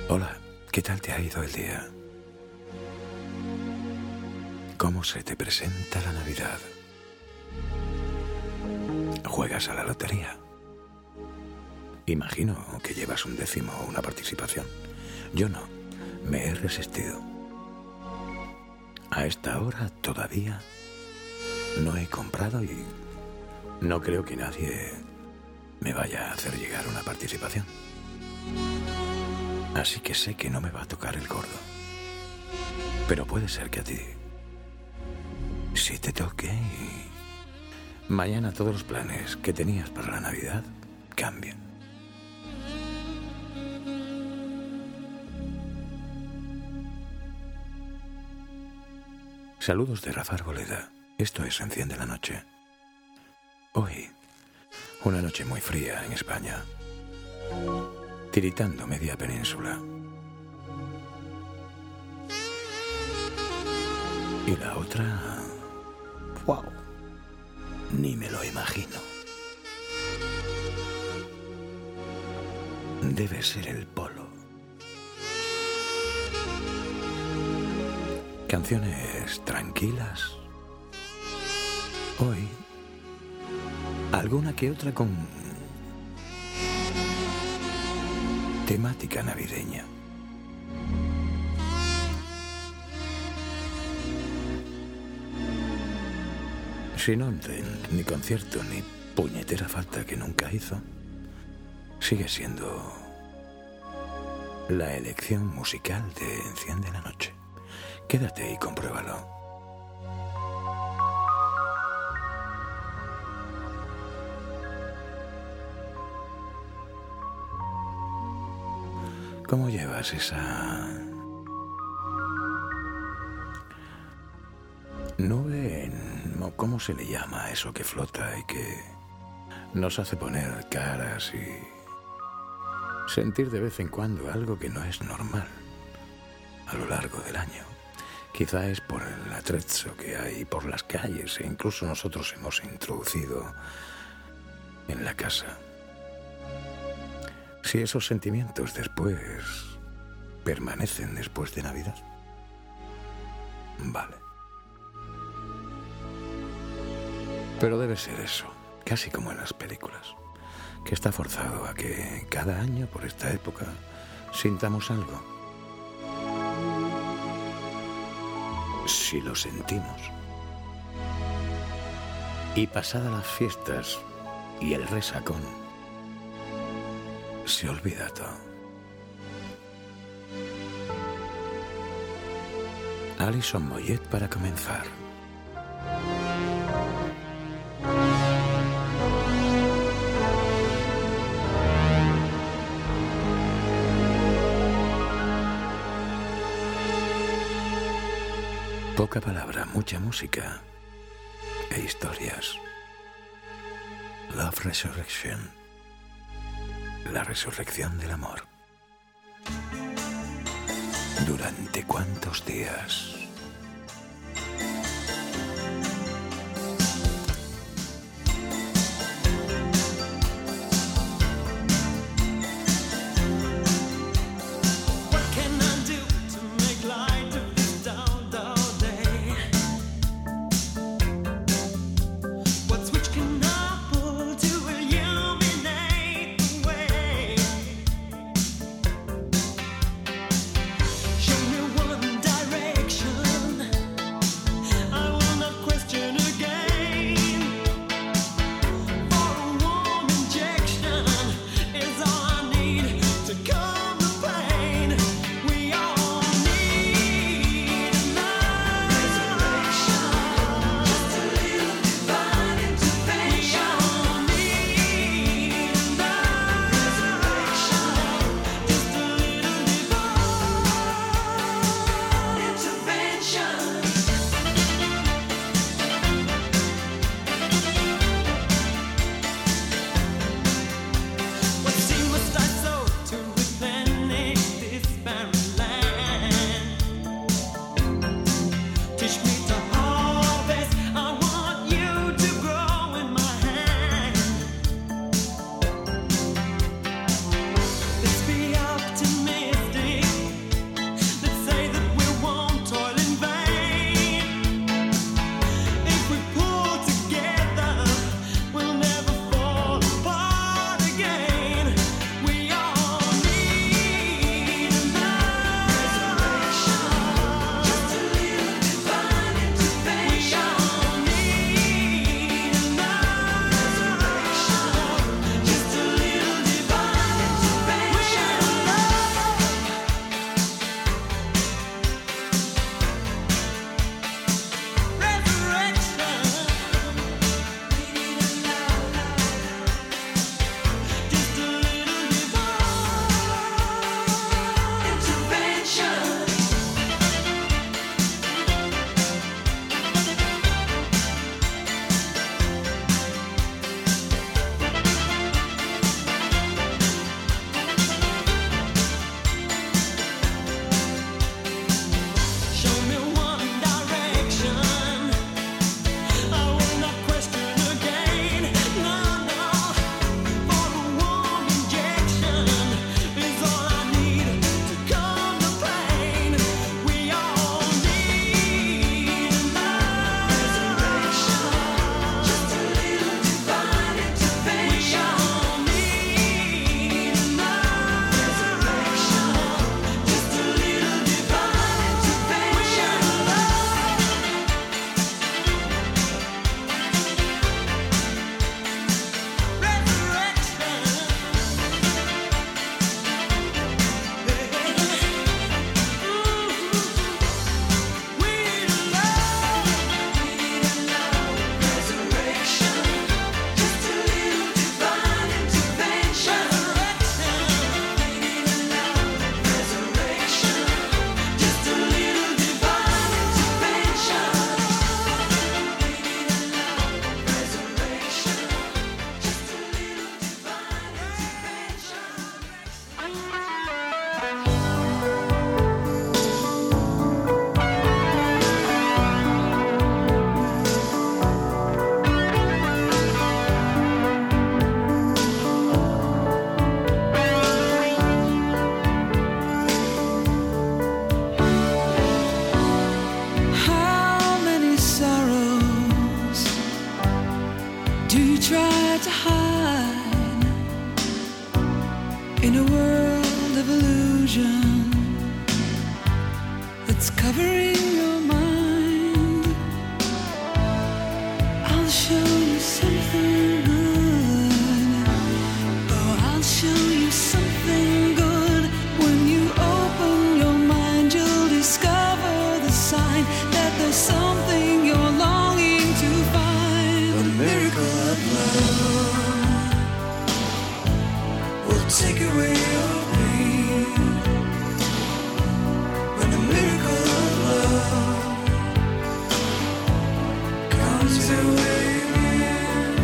Hola, ¿qué tal te ha ido el día? ¿Cómo se te presenta la Navidad? ¿Juegas a la lotería? Imagino que llevas un décimo o una participación. Yo no, me he resistido. A esta hora todavía no he comprado y no creo que nadie me vaya a hacer llegar una participación. Así que sé que no me va a tocar el gordo. Pero puede ser que a ti sí te toque y mañana todos los planes que tenías para la Navidad cambien. Saludos de Rafa Arboleda. Esto es Enciende la Noche. Hoy, una noche muy fría en España. Tiritando media península. Y la otra... ¡wow! Ni me lo imagino. Debe ser el polo. Canciones tranquilas. Hoy, alguna que otra con temática navideña. Sin orden, ni concierto, ni puñetera falta que nunca hizo, sigue siendo la elección musical de Enciende la Noche. Quédate y compruébalo. ¿Cómo llevas esa nube o cómo se le llama a eso que flota y que nos hace poner caras y sentir de vez en cuando algo que no es normal a lo largo del año? Quizá es por el atrezzo que hay por las calles e incluso nosotros hemos introducido en la casa. Si esos sentimientos después permanecen después de Navidad, vale. Pero debe ser eso, casi como en las películas, que está forzado a que cada año por esta época sintamos algo. Si lo sentimos. Y pasadas las fiestas y el resacón, se olvida todo. Alison Moyet para comenzar. Poca palabra, mucha música e historias. Love Resurrection. La resurrección del amor. ¿Durante cuántos días? Show me one direction. that's covering your mind. I'll show you something good. Oh, I'll show you something good. When you open your mind, you'll discover the sign that there's something you're longing to find. The miracle of love will take away your pain. When the miracle of love comes your way again.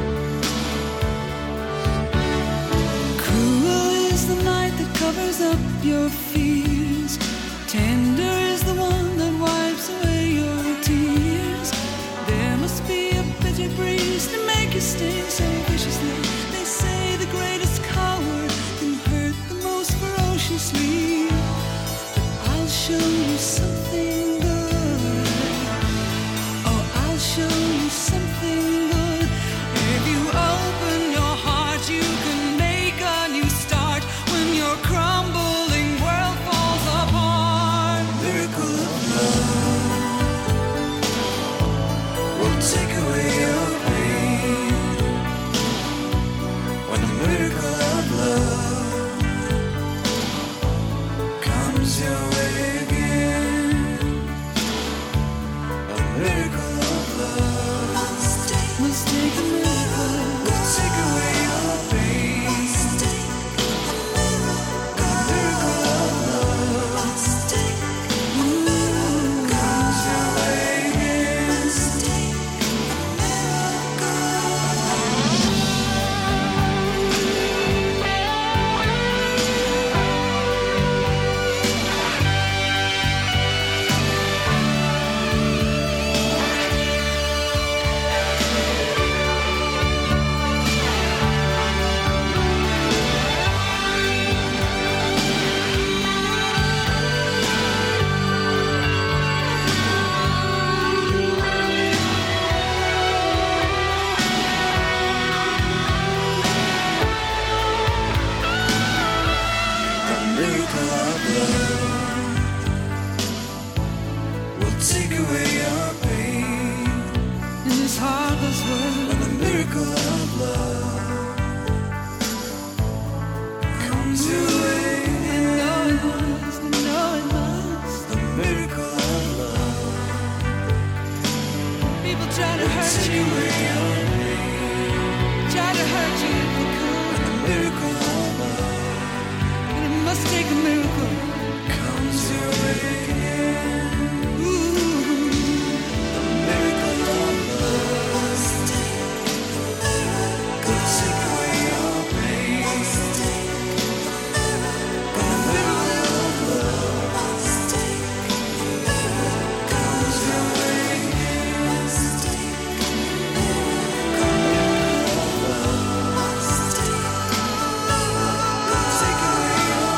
Cruel is the night that covers up your fears. Tender is the one that wipes away your tears. There must be a bitter breeze to make you sting so viciously. They say the greatest coward can hurt the most ferociously. I'll show you something good. Oh, I'll show you something good. If you open your heart, you can make a new start when your crumbling world falls apart. Miracle of love will take away your pain. When the miracle of love comes your way again. A miracle of love Must take a miracle. will take away your pain. A miracle of love comes your way again. The miracle of love will take away your pain. In this heartless world, When the miracle of love comes your way, and know it must, know it must. the miracle of love People try to hurt take you, away your pain. try to hurt you if they could. The miracle of love But it must take a miracle. comes your way again. Ooh. The miracle of love will take away your pain. When the miracle of love comes your way again. Take away your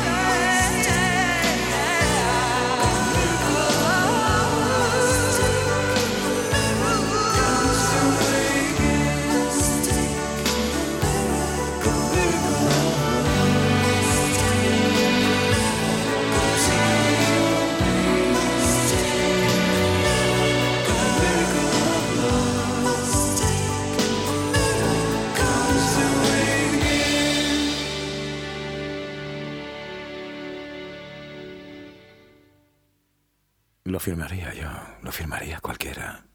Lo firmaría yo, lo firmaría cualquiera.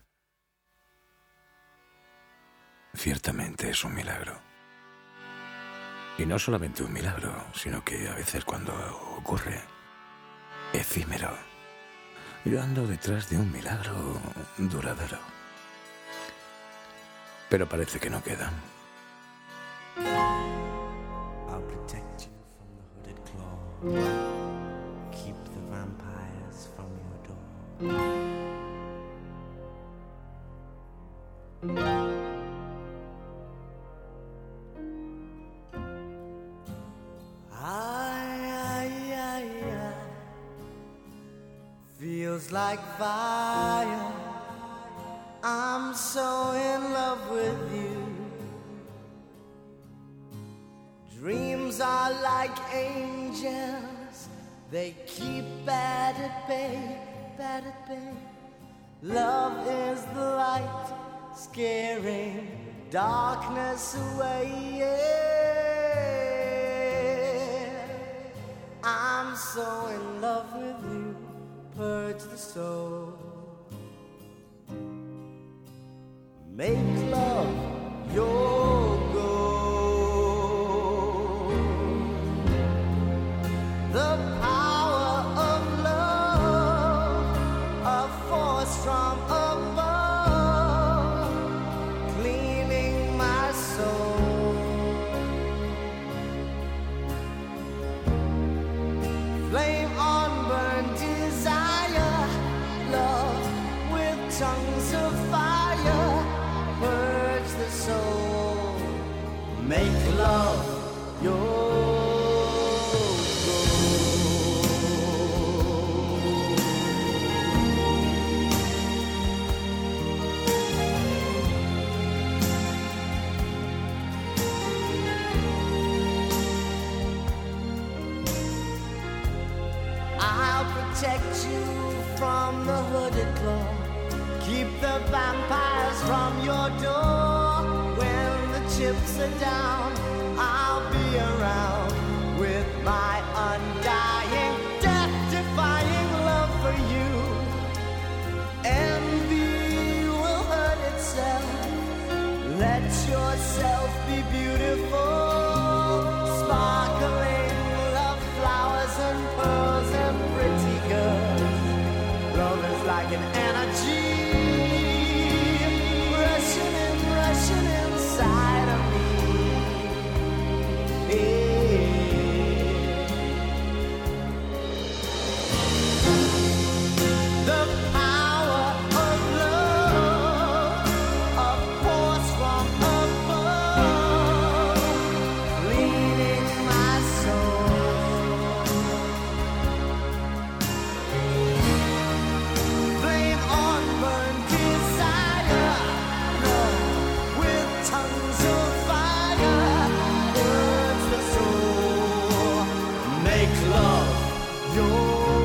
Ciertamente es un milagro. Y no solamente un milagro, sino que a veces cuando ocurre, efímero. Yo ando detrás de un milagro duradero. Pero parece que no queda. I'll protect you from the hooded claw. Keep the vampires from your door. I feels like fire. I'm so in love with you. Dreams are like angels They keep bad at bay, bad at bay. Love is the light, scaring darkness away. Yeah. I'm so in love with you, purge the soul. Make love your goal. The power of love, a force from above, cleaning my soul. Flame on burn desire, love with tongues of fire, purge the soul. Make love your protect you from the hooded claw. Keep the vampires from your door. When the chips are down, I'll be around with my undying, death-defying love for you. Envy will hurt itself. Let yourself be beautiful, sparkling love flowers and pearls and pretty girls. Love is like an energy rushing inside of me. The power of love, a force from above, leading my soul. Flame on burn desire, love with tongues of fire, burns the soul. Make love your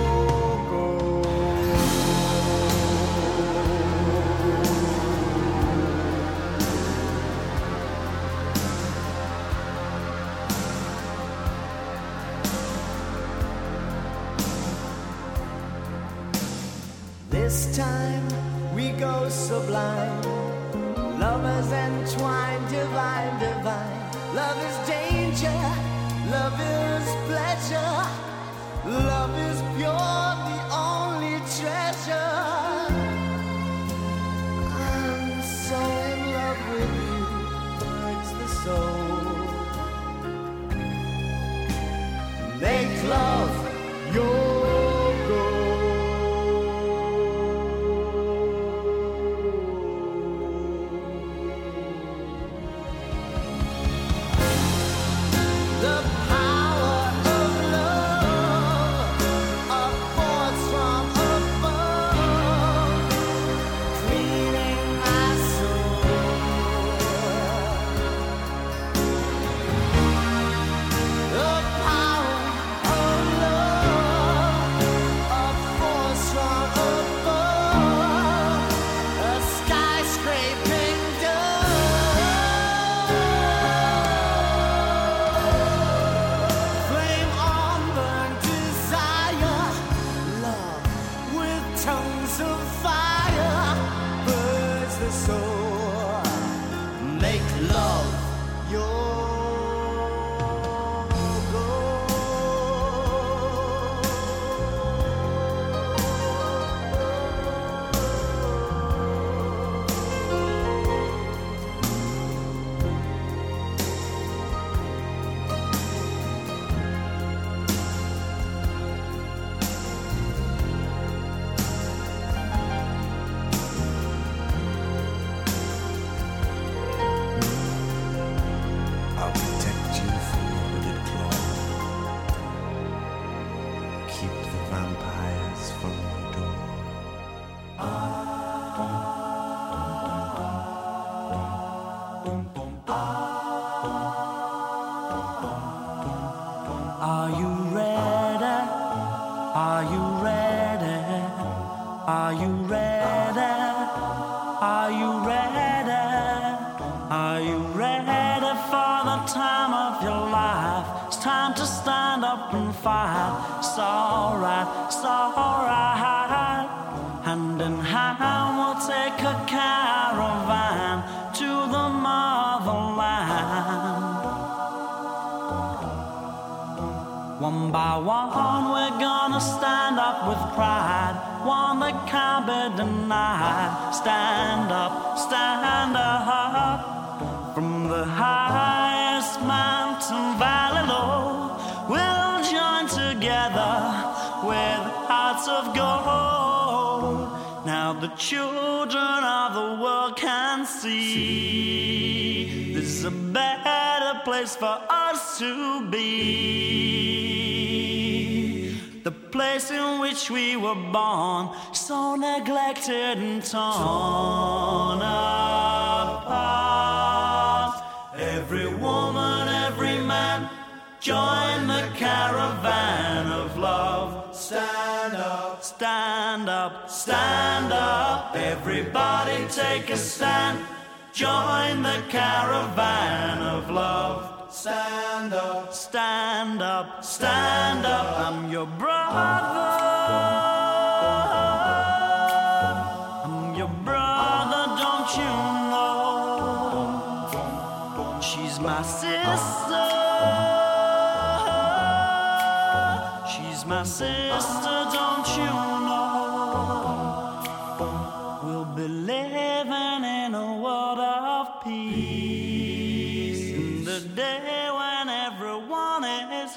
This time we go sublime, lovers entwined, divine, divine. Love is danger, love is pleasure, love is pure, the only treasure. I'm so in love with you, hurts the soul. Make love your tongues of fire, burns the soul. Make love your Are you ready? Are you ready? Are you ready for the time of your life? It's time to stand up and fight. It's alright, it's alright. Hand in hand we'll take a caravan to the motherland. One by one we're gonna stand up with pride, one that can't be denied. Stand up, stand up. From the highest mountain valley low, we'll join together with hearts of gold. Now the children of the world can see this is a better place for us to be. The place in which we were born, so neglected and torn apart. Every woman, every man, join the caravan of love. Stand up, stand up, stand up. Everybody take a stand. Join the caravan of love. Stand up, stand up, stand up. I'm your brother. I'm your brother, don't you know? She's my sister. She's my sister, don't you know? We'll be living in a world of peace, in the day when everyone is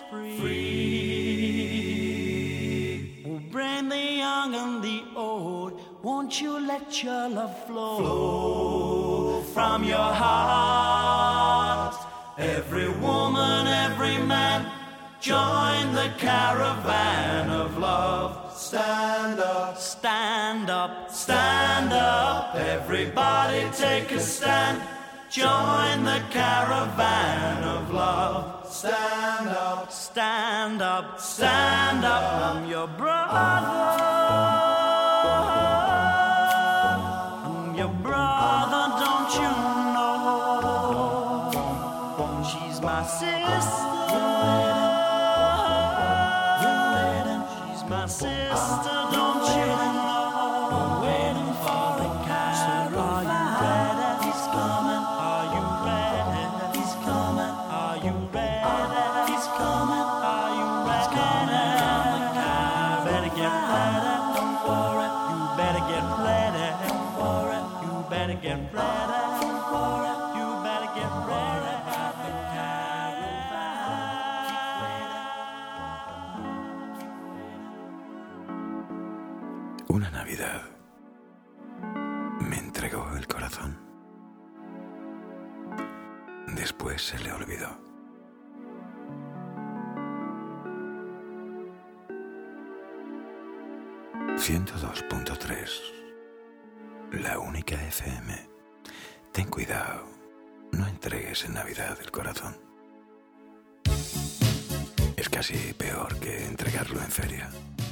free. We'll bring the young and the old. Won't you let your love flow from your heart? Every woman, every man, join the caravan of love. Stand up, stand up, stand up. Everybody take a stand. Join the caravan of love. Stand up, stand up, stand up. I'm your brother. I'm your brother, don't you know? She's my sister. My sister, don't you know? Waiting for the caravan. Are you ready? He's coming. Are you ready? He's coming. Are you ready? He's coming. Are you ready? Better get ready. Don't worry. You better get ready. Don't worry. You better get ready. Don't worry. You better get ready. The Una Navidad me entregó el corazón. Después se le olvidó. «102.3, la única FM. Ten cuidado, no entregues en Navidad el corazón. Es casi peor que entregarlo en feria.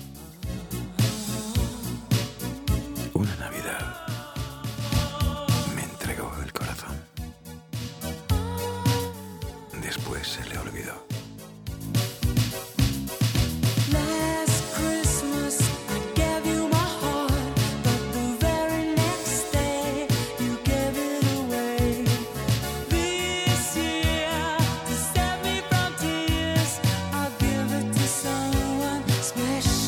Una Navidad me entregó el corazón. Después se le olvidó. Special.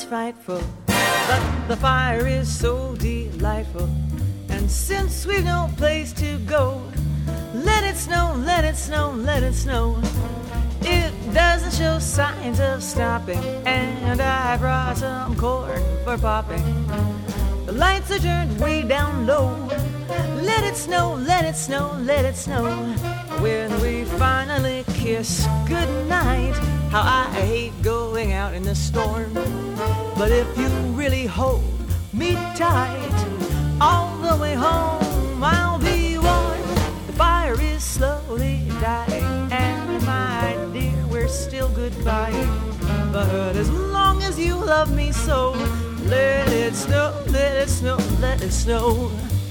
frightful, but the fire is so delightful. And since we've no place to go, let it snow, let it snow, let it snow. It doesn't show signs of stopping, and I brought some corn for popping. The lights are turned way down low. Let it snow, let it snow, let it snow. When we finally kiss goodnight, how I hate going out in the storm. But if you really hold me tight, all the way home I'll be warm. The fire is slowly dying, and my dear, we're still goodbye. But as long as you love me so, let it snow, let it snow, let it snow.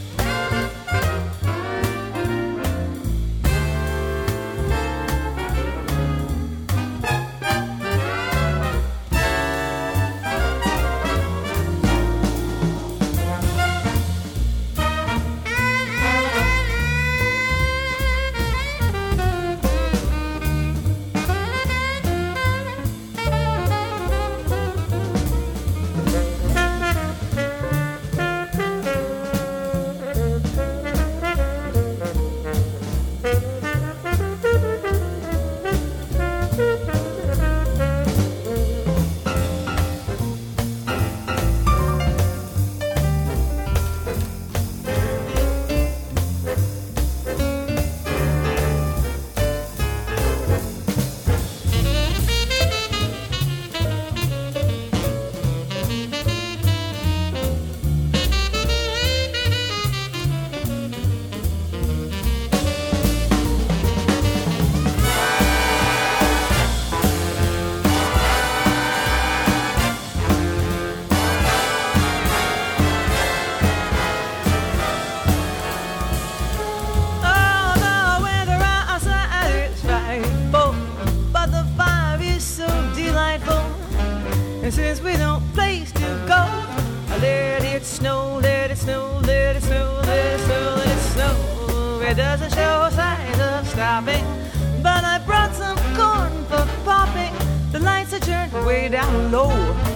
And since we no place to go, let it snow, let it snow, let it snow, let it snow, let it snow. It doesn't show signs of stopping, but I brought some corn for popping. The lights are turned way down low.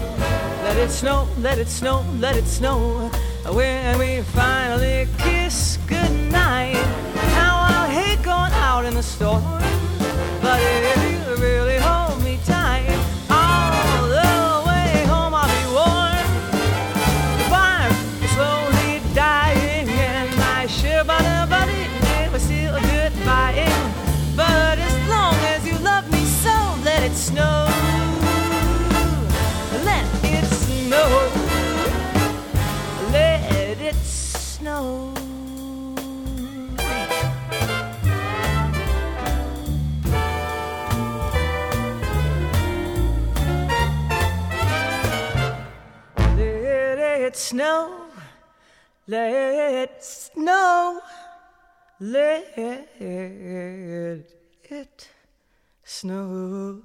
Let it snow, let it snow, let it snow. When we finally kiss goodnight, how I'll hate going out in the storm. But if you really hold me tight, all the way home I'll be warm. The fire is slowly dying, and my buddy, we're still goodbying. But as long as you love me so, let it snow. Let it snow. Let it snow. Let it snow, let it snow, let it snow.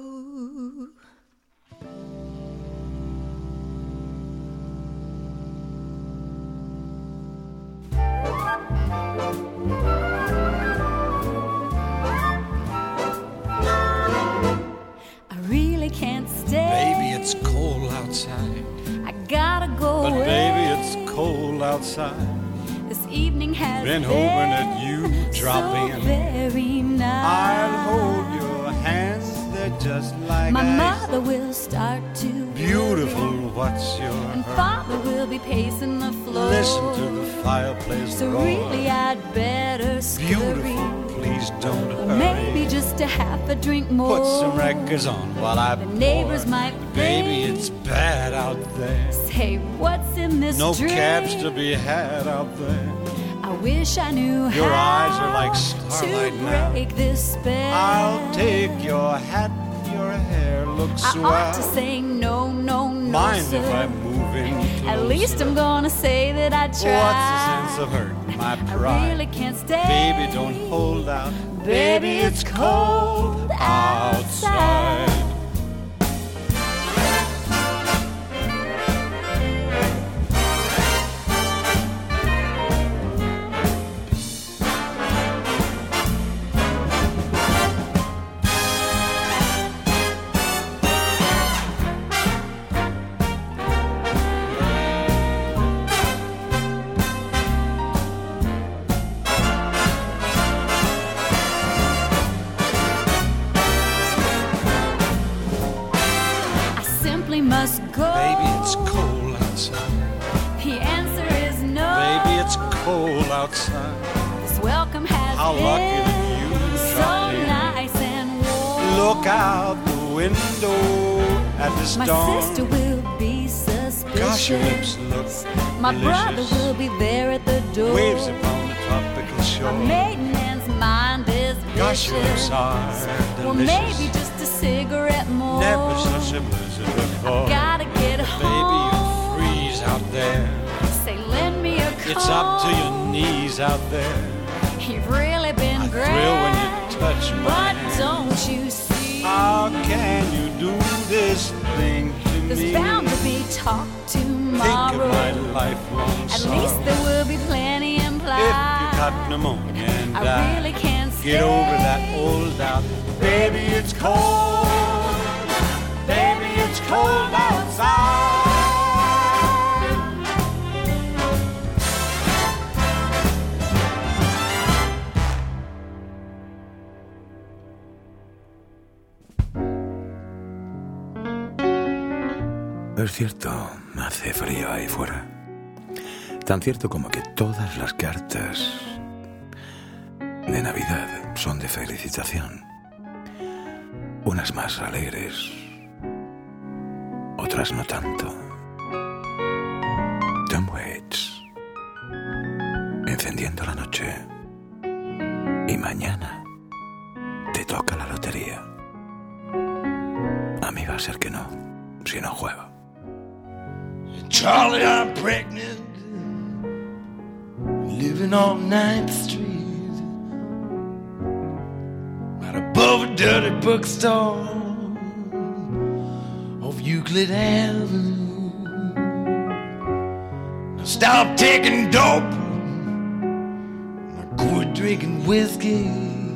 I really can't stay. Baby, it's cold outside. I gotta go But away. baby, it's cold outside. This evening has Been hoping that you drop so in. very nice. I'll hold your hands, they're just like My ice. mother will start to Beautiful, what's your and hurry? father will be pacing the floor. Listen to the fireplace So roar. really I'd better scurry. Beautiful, please don't Or hurry. maybe just a half a drink more. Put some records on while I The neighbors pour. might Baby, think. it's bad out there. Say, what's in this No drink? cabs to be had out there. I wish I knew Your how eyes are like starlight to now. break this spell. I'll take your hat, your hair looks I swell. ought to say no, no, no, Mind sir. if I'm moving closer? At least I'm gonna say that I tried. What's the sense of hurting my I pride? really can't stay. Baby, don't hold out. Baby, it's cold outside. cold outside. This welcome has How lucky been that you so dropped in. nice and warm. Look out the window at the My storm. sister will be suspicious. Gosh, your lips look My delicious. brother will be there at the door. Waves upon the tropical shore. My maiden's mind is Gosh, your lips vicious. are Well, delicious. maybe just a cigarette more. Never such a blizzard before. Gotta get Baby, you home. freeze out there. Say, lend me a comb. It's up to your knees out there. You've really been I great. thrill when you touch my But hand. don't you see? How can you do this thing to There's me? bound to be talk Think tomorrow. of my lifelong At sorrow. least there will be plenty implied. If you got pneumonia and I die, really can't stay. get over that old doubt. Baby, it's cold. Baby, it's cold outside. Es cierto, hace frío ahí fuera. Tan cierto como que todas las cartas de Navidad son de felicitación. Unas más alegres, otras no tanto. Tom Waits, encendiendo la noche. Y mañana te toca la lotería. A mí va a ser que no, si no juego. Charlie, I'm pregnant, living on 9th Street, right above a dirty bookstore off Euclid Avenue. I stopped taking dope, I quit drinking whiskey.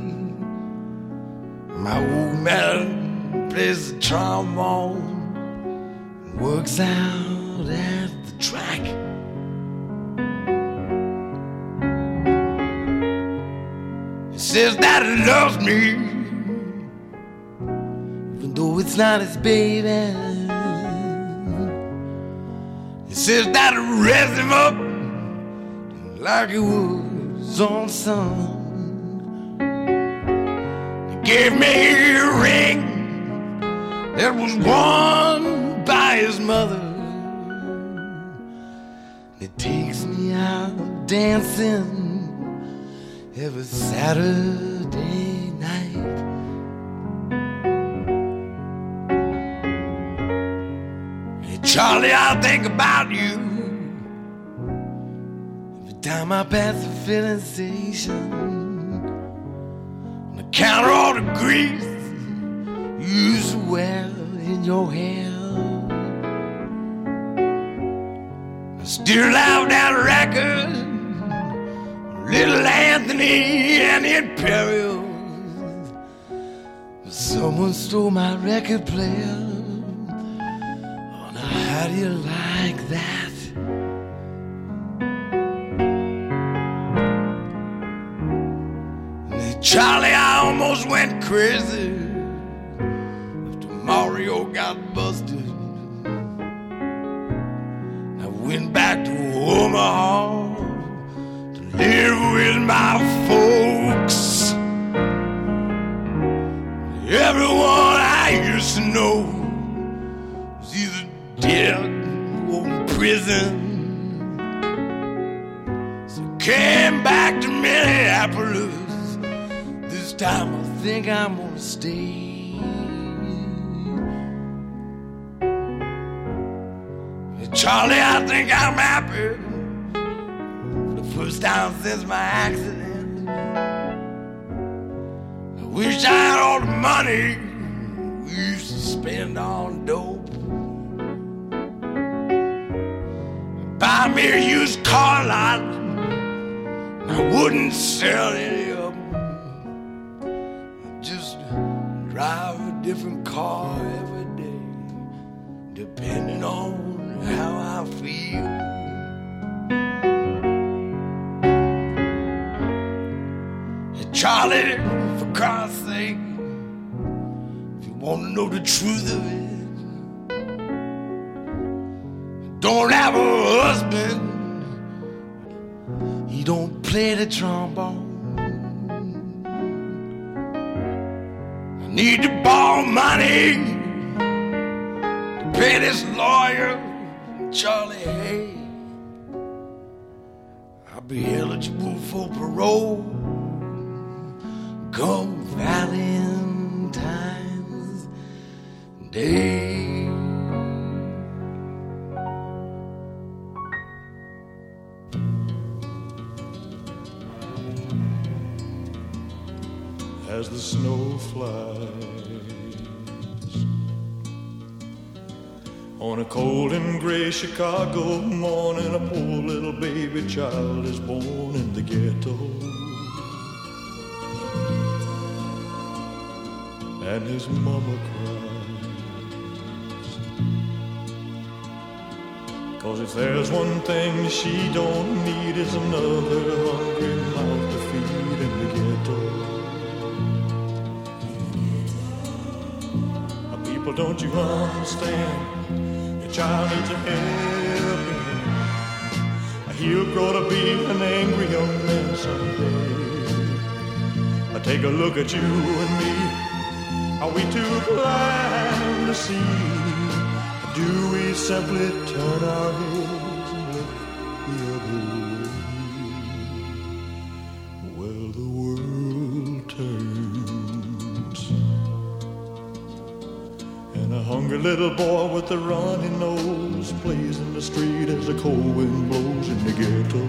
My old man plays the trombone, works out at the track. He says that he loves me, even though it's not his baby. He says that he raised him up like he was on son. He gave me a ring that was worn by his mother. It takes me out dancing every Saturday night. Hey Charlie, I think about you every time I pass the filling station. On the counter, all the grease you used to wear in your hair. I still have that record, Little Anthony and the Imperials. Someone stole my record player. Oh, now how do you like that? Hey, Charlie, I almost went crazy after Mario got busted. I went back to Omaha to live with my folks. Everyone I used to know was either dead or in prison. So I came back to Minneapolis. This time I think I'm gonna stay. Charlie, I think I'm happy for the first time since my accident. I wish I had all the money we used to spend on dope. Buy me a used car lot, and I wouldn't sell any of them. I'd just drive a different car every day, depending on how I feel. Hey, Charlie, for Christ's sake, if you want to know the truth of it, don't have a husband. He don't play the trombone. I need to borrow money to pay this lawyer, Charlie Hay. I'll be eligible for parole come Valentine's Day. As the snow flies on a cold and gray Chicago morning, a poor little baby child is born in the ghetto, and his mama cries, 'cause if there's one thing she don't need, is another hungry mouth to feed in the ghetto. People, don't you understand? Your child needs a helping hand. He'll grow to be an angry young man someday. Take a look at you and me. Are we too blind to see? Do we simply turn our heads and look the other way? Well, the world turns, and a hungry little boy with a runny nose plays in the street as the cold wind blows in the ghetto.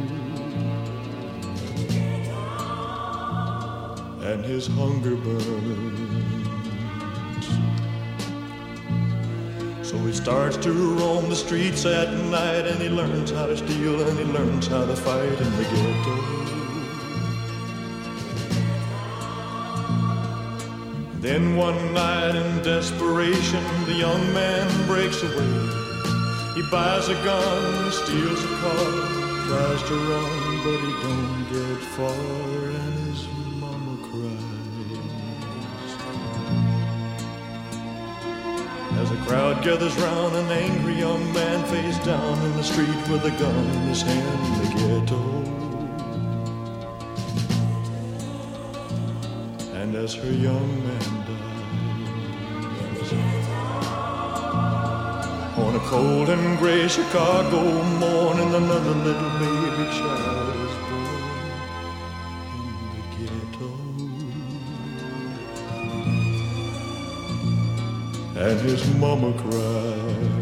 And his hunger burns, so he starts to roam the streets at night, and he learns how to steal and he learns how to fight in the ghetto. Then one night in desperation, the young man breaks away. He buys a gun, steals a car, tries to run, but he don't get far, and his mama cries. As a crowd gathers round, an angry young man face down in the street with a gun in his hand in the ghetto. And as her young man dies, on a cold and gray Chicago morning, another little baby child is born in the ghetto. And his mama cries.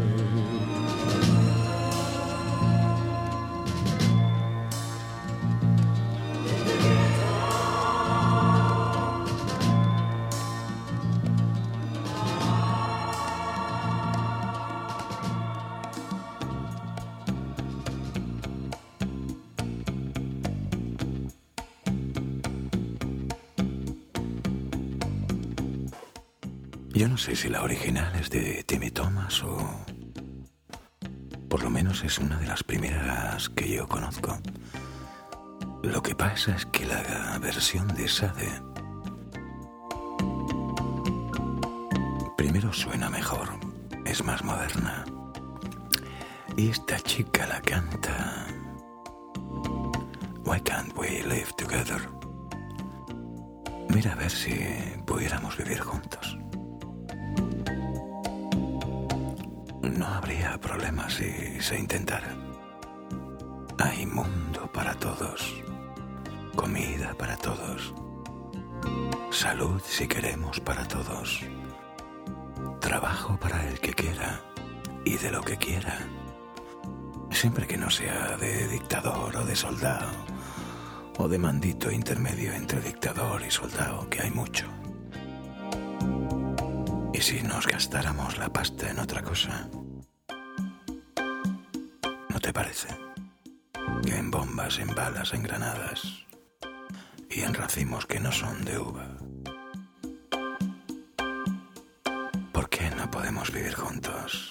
Yo no sé si la original es de Timmy Thomas o... por lo menos es una de las primeras que yo conozco. Lo que pasa es que la versión de Sade primero suena mejor, es más moderna. Y esta chica la canta Why Can't We Live Together. Mira a ver si pudiéramos vivir juntos. No habría problema si se intentara. Hay mundo para todos, comida para todos, salud si queremos para todos, trabajo para el que quiera y de lo que quiera, siempre que no sea de dictador o de soldado o de mandito intermedio entre dictador y soldado, que hay mucho. ¿Y si nos gastáramos la pasta en otra cosa? ¿No te parece? Que en bombas, en balas, en granadas y en racimos que no son de uva. ¿Por qué no podemos vivir juntos?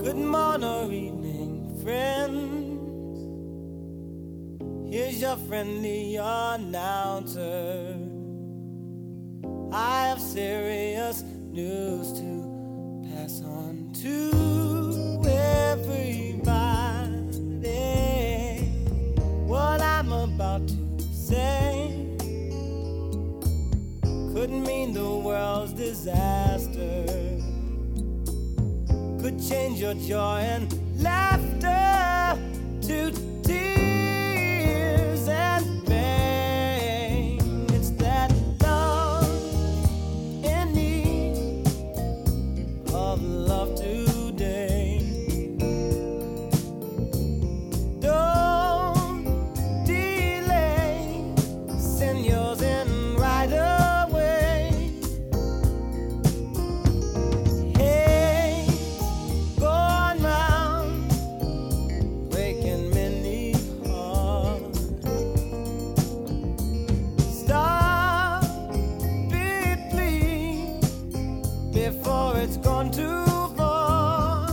Good morning or evening, friends. Here's your friendly announcer. I have serious news to pass on to everybody. What I'm about to say could mean the world's disaster, could change your joy and laughter to tears and pain. It's that love in need of love today. Don't delay, send yours in right away. Hey, going round, breaking many hearts. Stop it, please, before it's gone too far.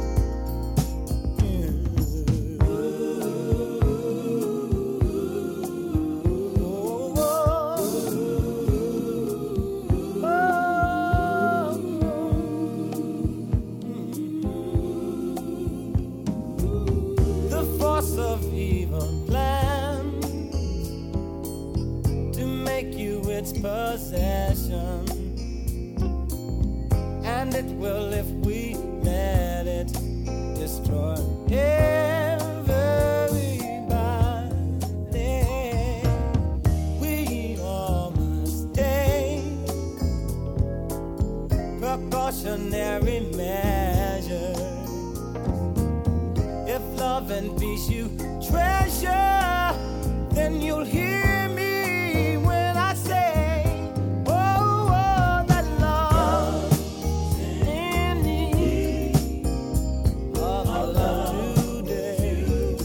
The force of evil plans to make you its possession, and it will if we let it destroy everybody. We all must take precautionary measures. If love and peace you treasure, then you'll hear me when I say, oh, oh, that love in need of love today.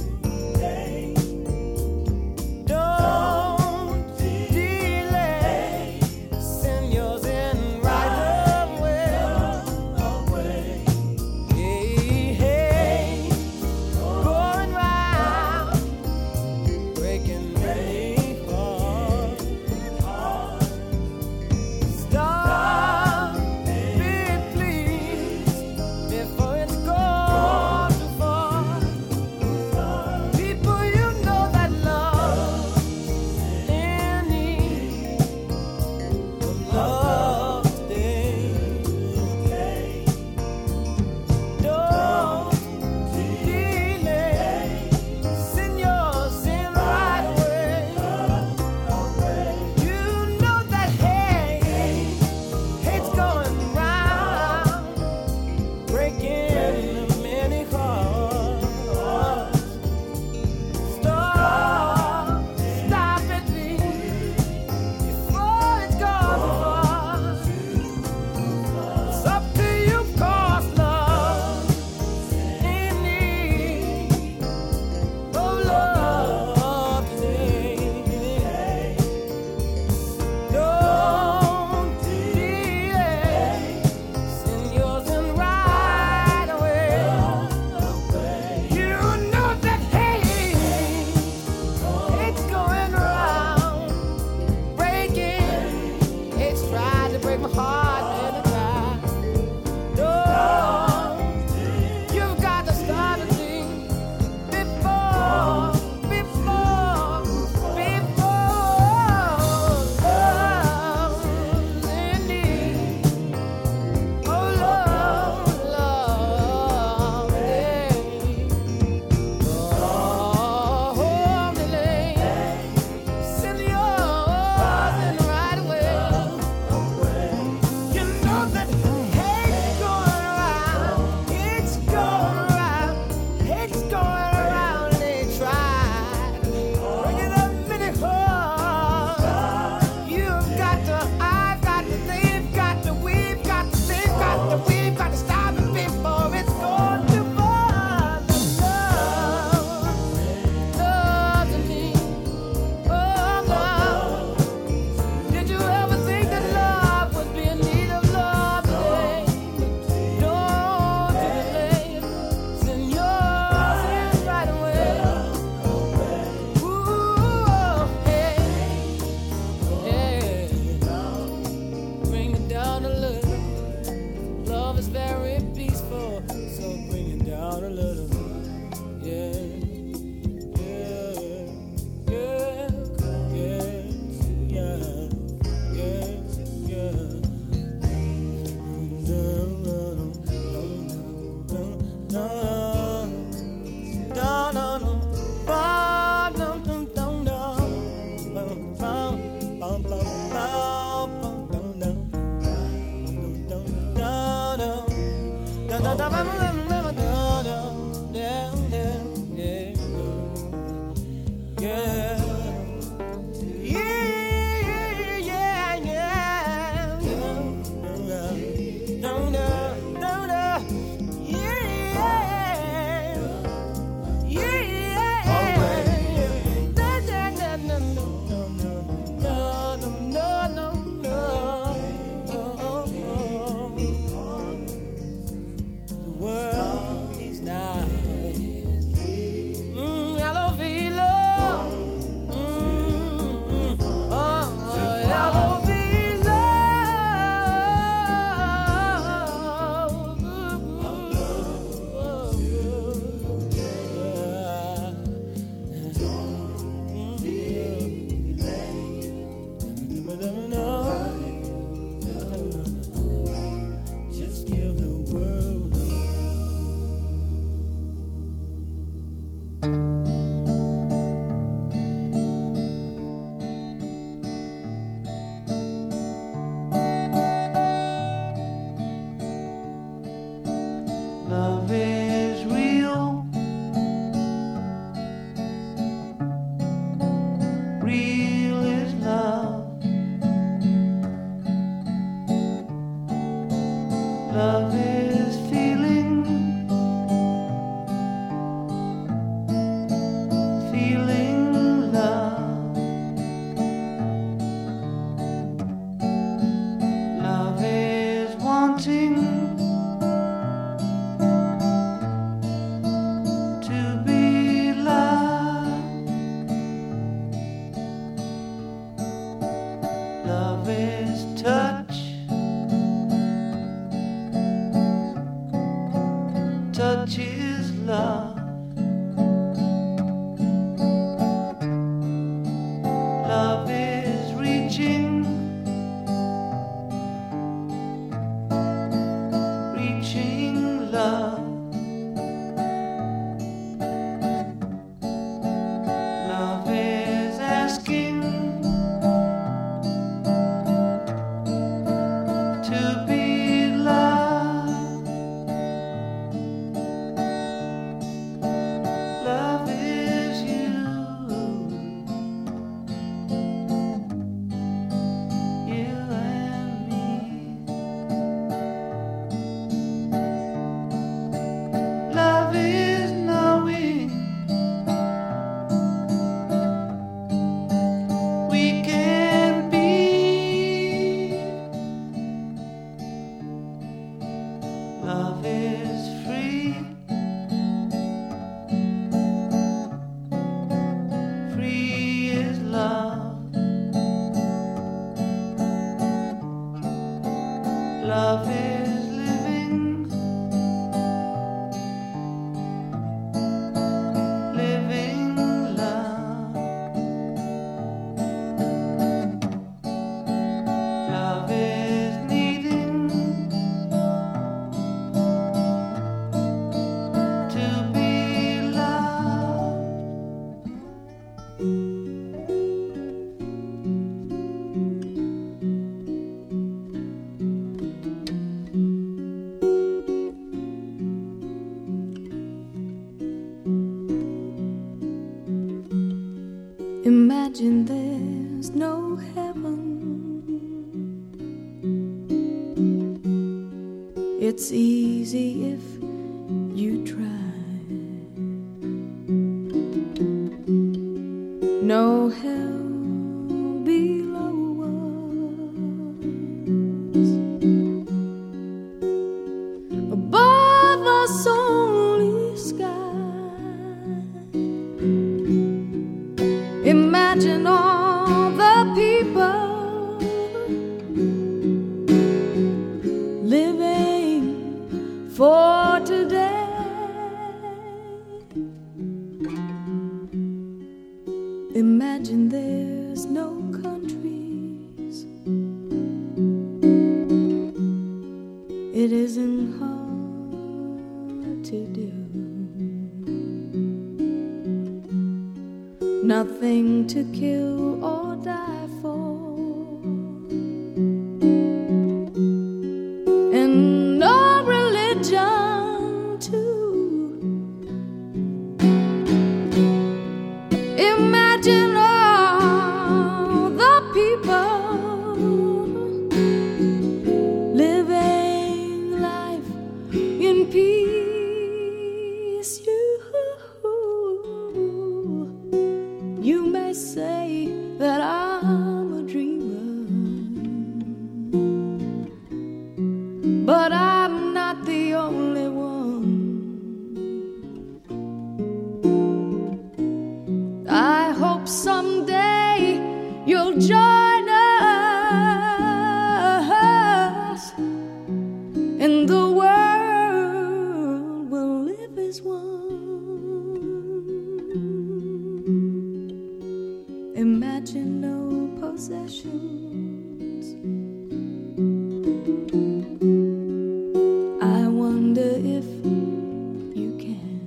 Don't delay, send yours in right away. Hey, hey, going round, breaking many love is very peaceful, so bring it down a little. Yeah. Imagine there's no heaven. It's easy if you try. No hell below us. Above us only sky. Imagine all the people living It isn't hard to do. Nothing to kill or die for. And no religion too. Imagine all the people living life in peace. You may say that I'm a dreamer, but I'm not the only one. I hope someday you'll join us, and the world will live as one. Imagine no possessions. I wonder if you can.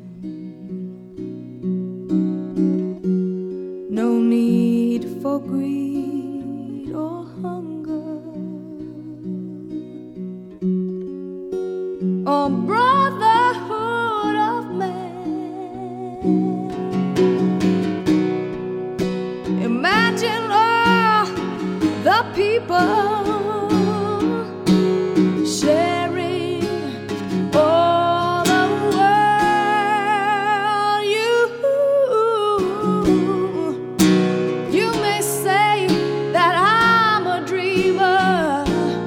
No need for greed or hunger or brotherhood of man. Imagine all the people sharing all the world. You may say that I'm a dreamer,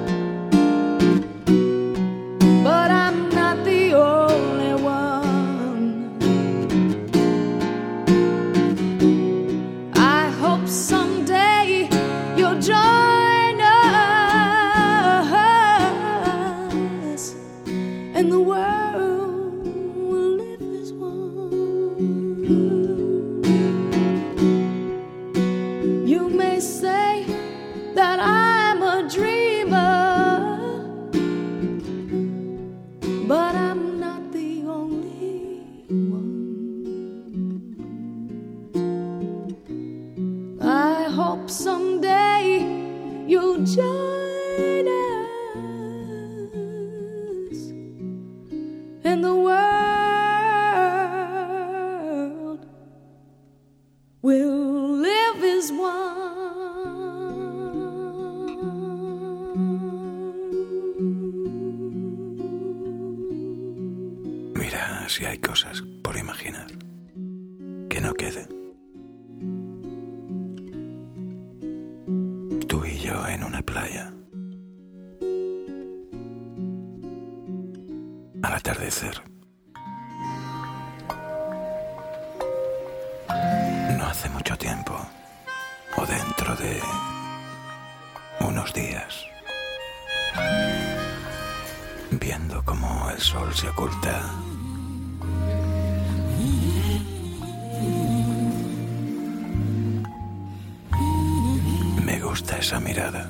but I'm not the only one. I hope someday you'll join us, and the world will live as one. You may say that I'm a dreamer, but I'm not the only one. I hope someday you'll join us, and the world will live as one. Mira si hay cosas por imaginar que no queden. Tú y yo en una playa. Al atardecer. No hace mucho tiempo, o dentro de unos días, viendo cómo el sol se oculta. Me gusta esa mirada.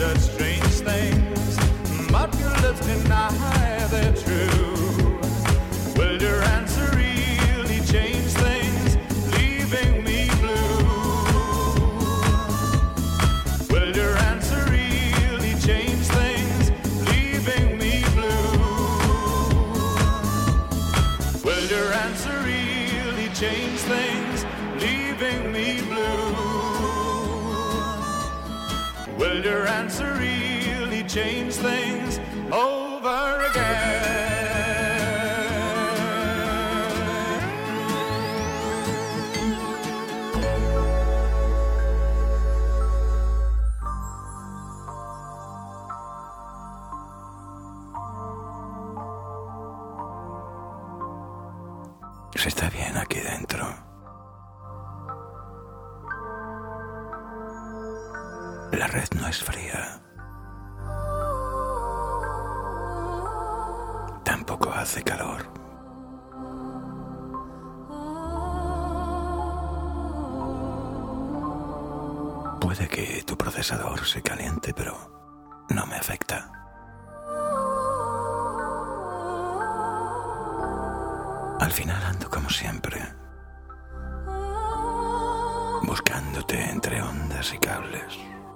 such strange things, but your lips deny they're true. Will your answer really change things, leaving me blue? Will your answer really change things, leaving me blue? Will your answer really change things, leaving me blue? Will your answer really change things over again? Se está bien aquí dentro. La red no es fría. Tampoco hace calor. Puede que tu procesador se caliente, pero no me afecta. Al final ando como siempre, buscándote entre ondas y cables.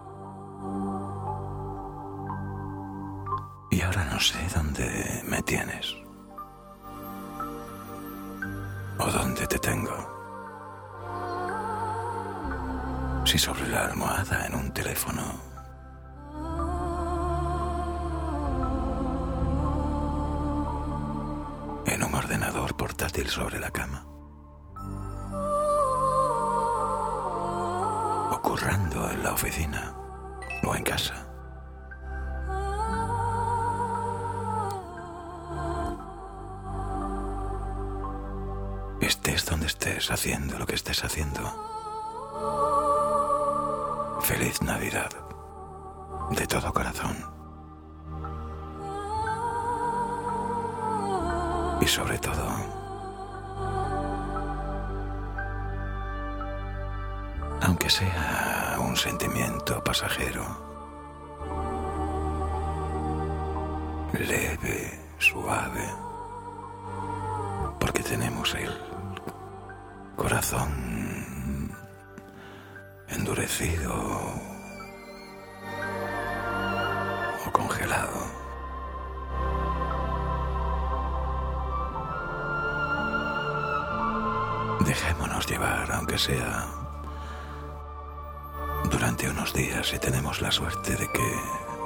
Y ahora no sé dónde me tienes o dónde te tengo. Si sobre la almohada, en un teléfono, en un ordenador portátil sobre la cama, o currando en la oficina o en casa. Estés donde estés, haciendo lo que estés haciendo. Feliz Navidad, de todo corazón. Y sobre todo, aunque sea un sentimiento pasajero, leve, suave, porque tenemos el corazón endurecido o congelado. Dejémonos llevar, aunque sea durante unos días, si tenemos la suerte de que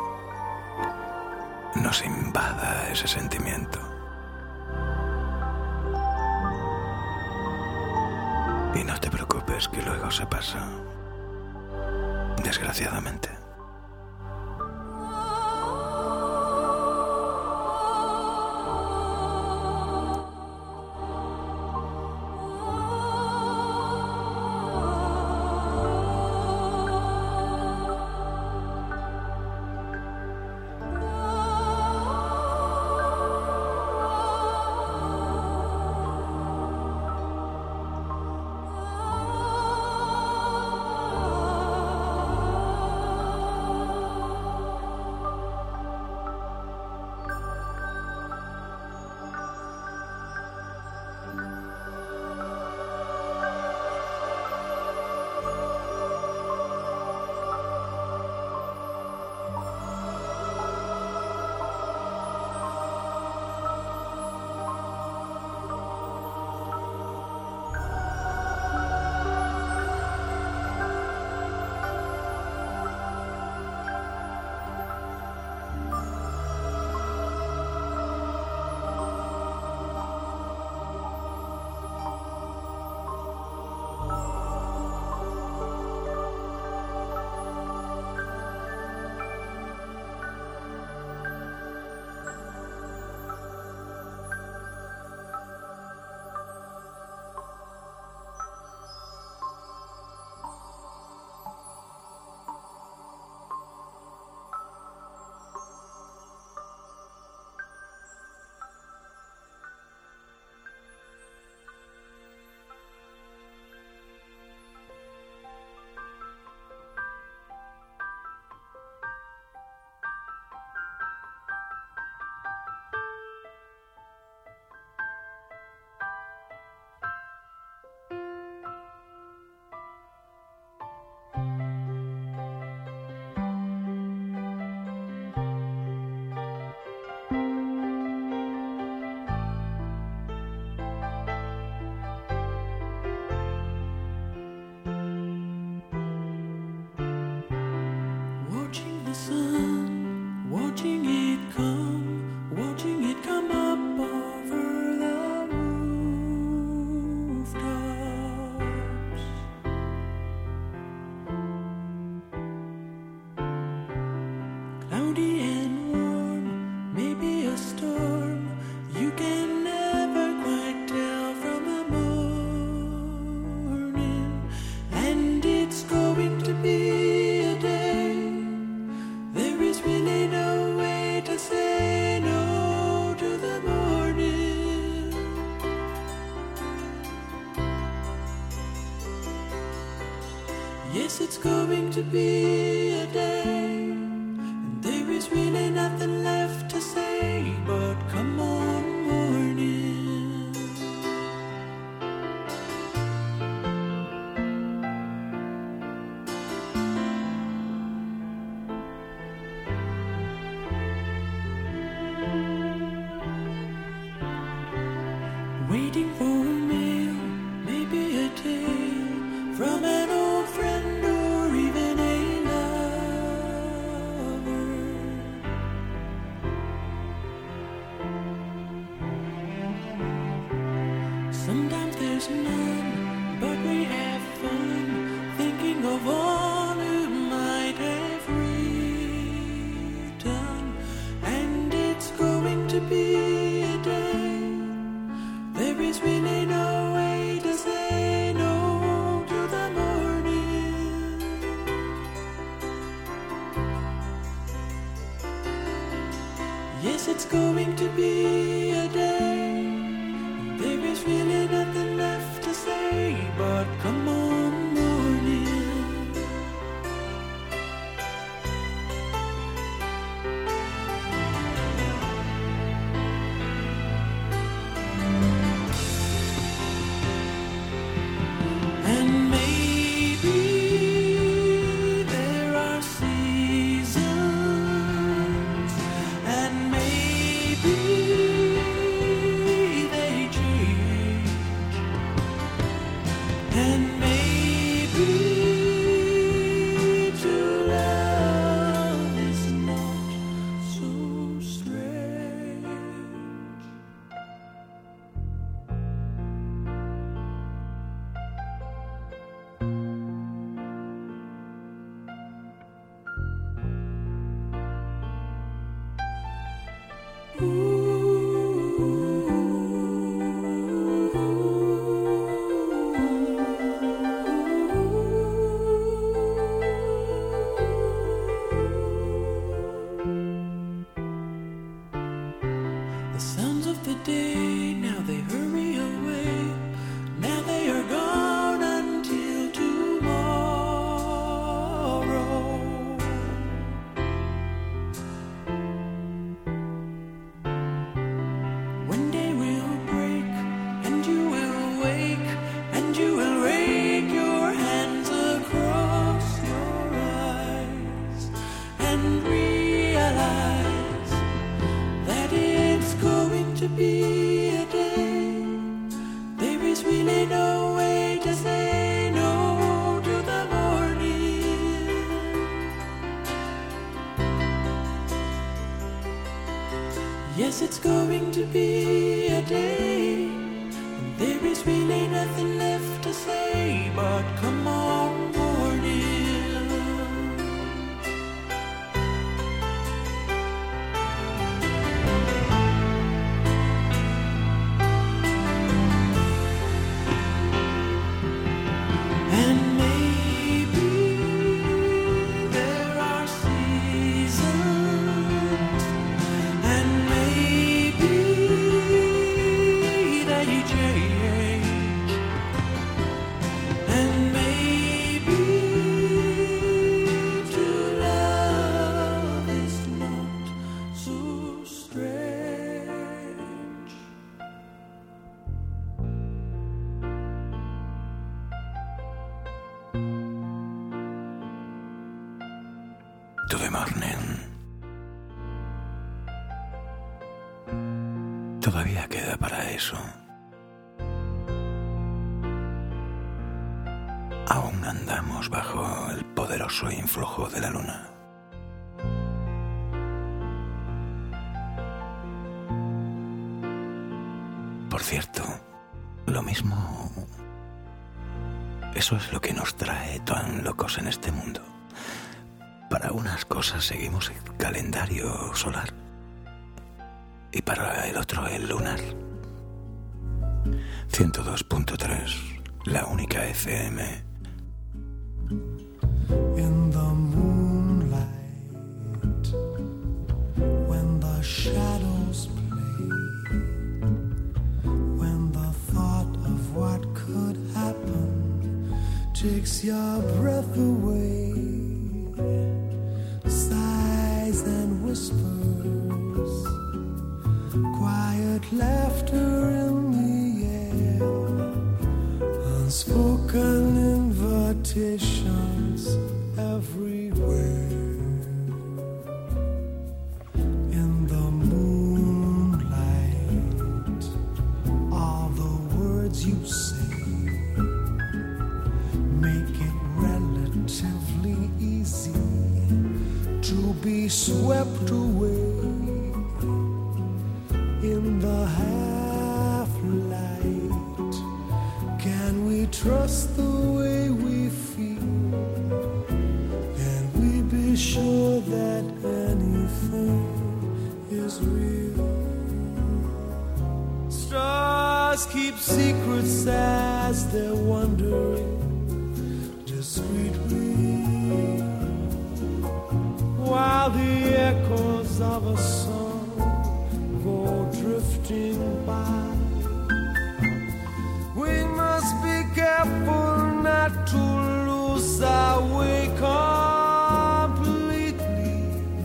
nos invada ese sentimiento. Y no te preocupes, que luego se pasa, desgraciadamente. to be a day, and there is really nothing left to say but come on morning. Waiting for a mail, maybe a tale from an old friend or even a lover. Sometimes there's none, but we have fun thinking of all who might have written, and it's going to be a day. There is really no way to say no to the morning. Yes, it's going to be a day. There is really nothing left to say but come on morning. And maybe there are seasons, and maybe they change, and maybe to love is not so strange. The sounds of the day, now they hurry away. Now they are gone until tomorrow. One day will break, and you will wake, and you will rake your hands across your eyes and realize that it's going to be a day. There is really no way to say no to the morning. Yes, it's going to be a day, and there is really nothing left to say but come on morning. And maybe there are seasons, and maybe they change, and maybe to love is not so strange. To the morning. Todavía queda para eso. Aún andamos bajo el poderoso influjo de la luna. Por cierto, lo mismo... Eso es lo que nos trae tan locos en este mundo. Para unas cosas seguimos el calendario solar y para el otro el lunar. 102.3, la única FM. In the moonlight, when the shadows play, when the thought of what could happen takes your breath away. palpitations everywhere. In the moonlight, all the words you say make it relatively easy to be swept away. In the half light, can we trust the way we feel? Can we be sure that anything is real? Stars keep secrets as they're wandering discreetly, while the echoes of a song go drifting by. We must be careful not to lose our way completely,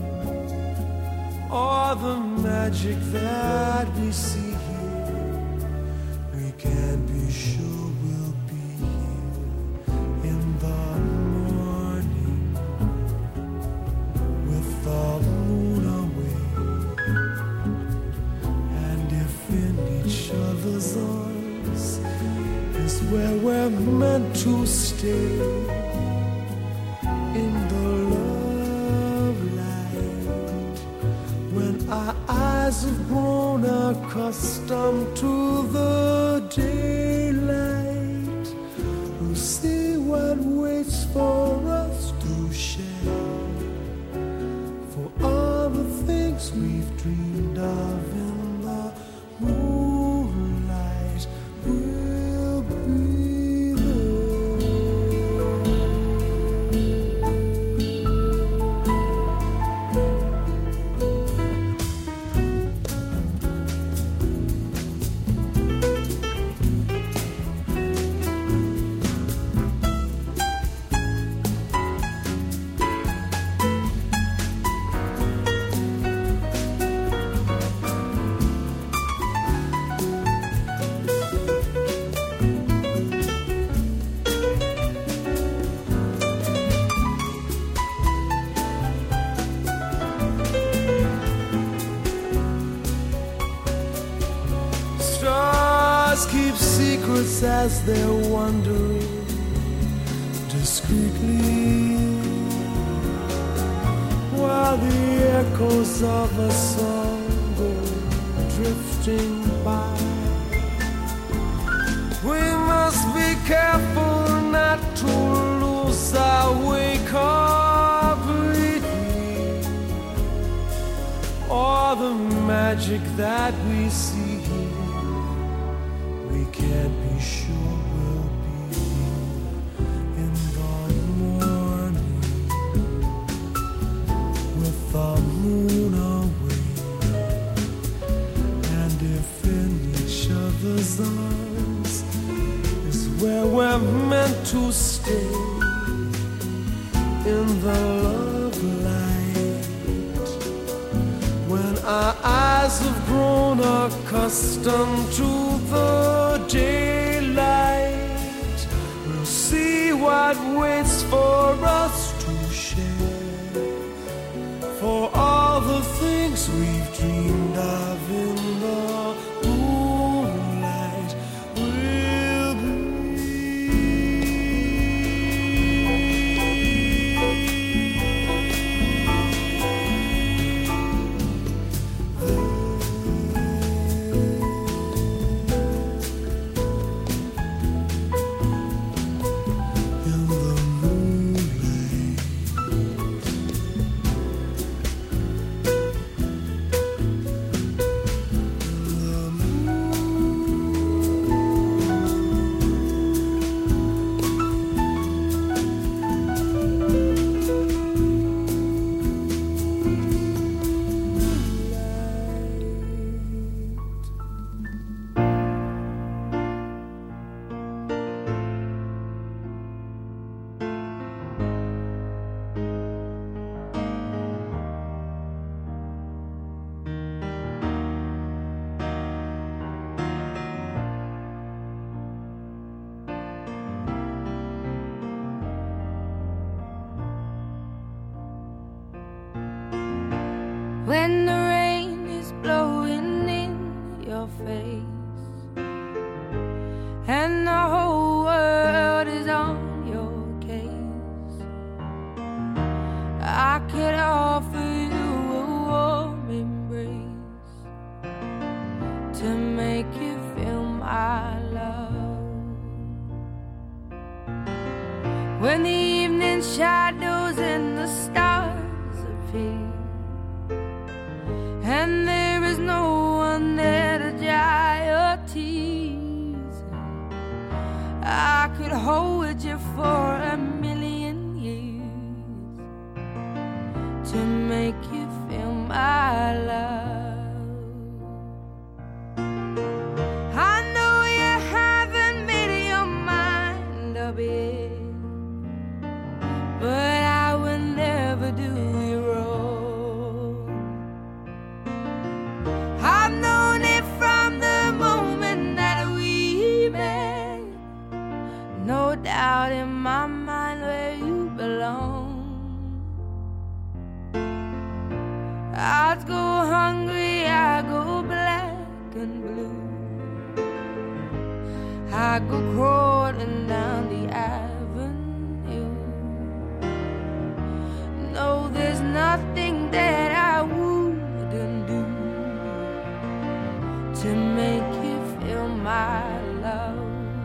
or the magic that we see here. We can't be sure we'll be here in the morning with the moon away, and if in each other's arms is where we're meant to stay. In the love light, when our eyes have grown accustomed to the daylight, we'll see what waits for us to share. For all the things we've dreamed of in the moonlight, we'll be keep secrets as they're wandering discreetly, while the echoes of a song go drifting by. We must be careful not to lose our way completely, or the magic that we see here. We can't be sure we'll be here in the morning with the moon away, and if in each other's arms is where we're meant to stay. In the love light, when our eyes have grown accustomed to the daylight, we'll see what waits for us to share. For all the things we've dreamed of in the moonlight, we'll be when the rain is blowing in your face and the whole world is on your case. I could offer you a warm embrace to make you feel my love. When the evening shadows and the stars appear and there is no one there to dry your tears, I could hold you for a million years to make you feel my love. I know you haven't made your mind up yet, but I will never do you wrong. I've known it from the moment that we met. No doubt in my mind where you belong. I go hungry, I go black and blue, I go crawling down the avenue. No, there's nothing that I wouldn't do to make you feel my love.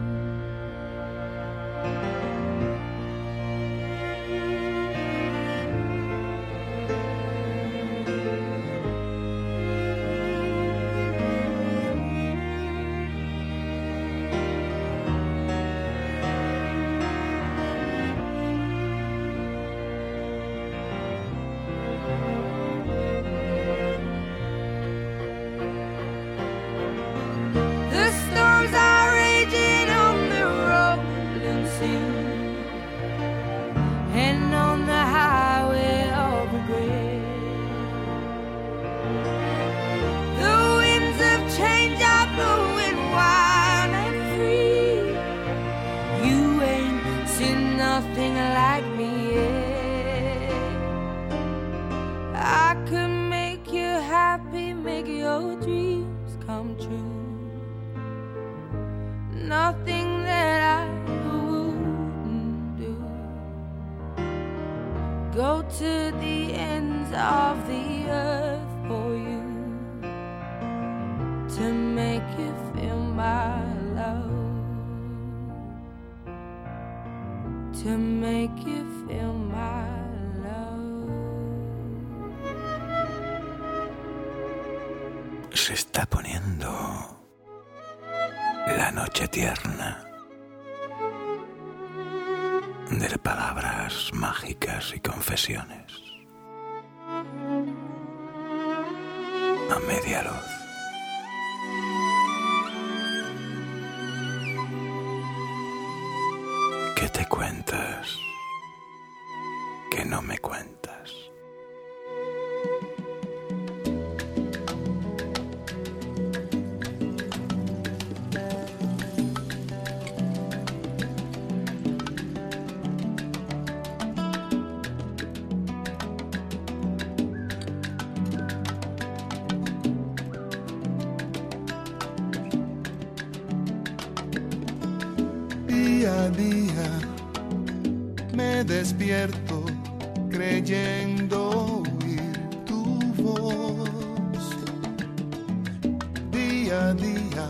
Nothing like me, yeah. I could make you happy, make your dreams come true. Nothing that I wouldn't do. Go to the ends of the earth for you to make you feel my love. To make you feel my love. Se está poniendo la noche tierna de palabras mágicas y confesiones a media luz. ¿Qué te cuentas que no me cuentas? Día a día me despierto creyendo oír tu voz. Día a día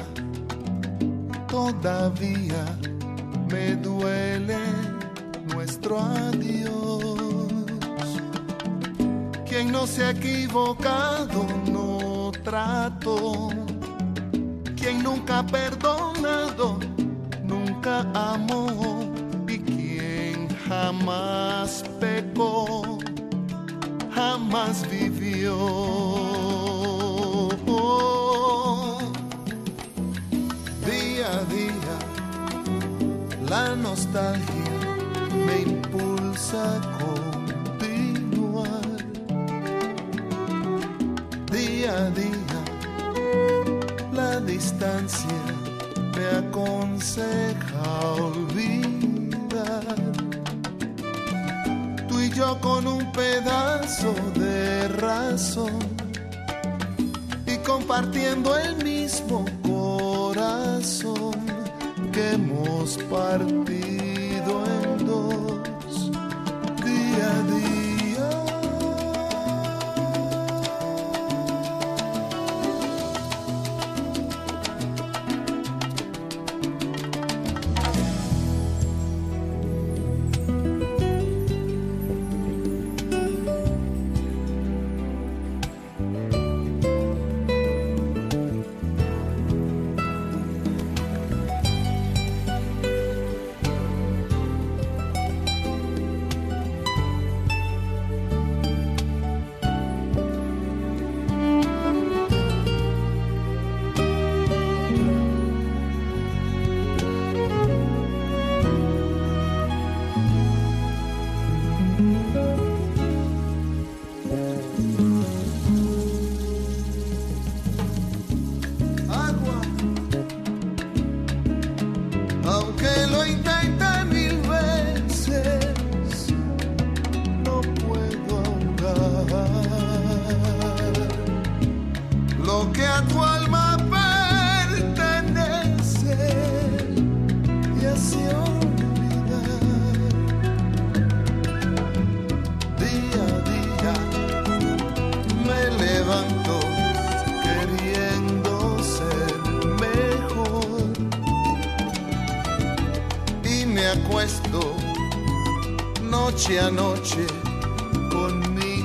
todavía me duele nuestro adiós. Quien no se ha equivocado no trato. Quien nunca ha perdonado nunca amó, y quien jamás pecó, jamás vivió. Día a día, la nostalgia me impulsa a continuar. Día a día, la distancia me aconseja olvidar. Tú y yo con un pedazo de razón compartiendo el mismo corazón que hemos partido en dos día a día. Noche a noche con mi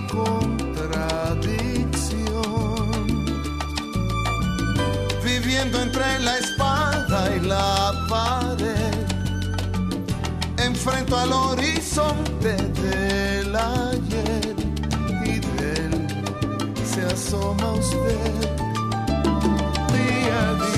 contradicción, viviendo entre la espada y la pared, enfrento al horizonte del ayer y de él se asoma usted día a día.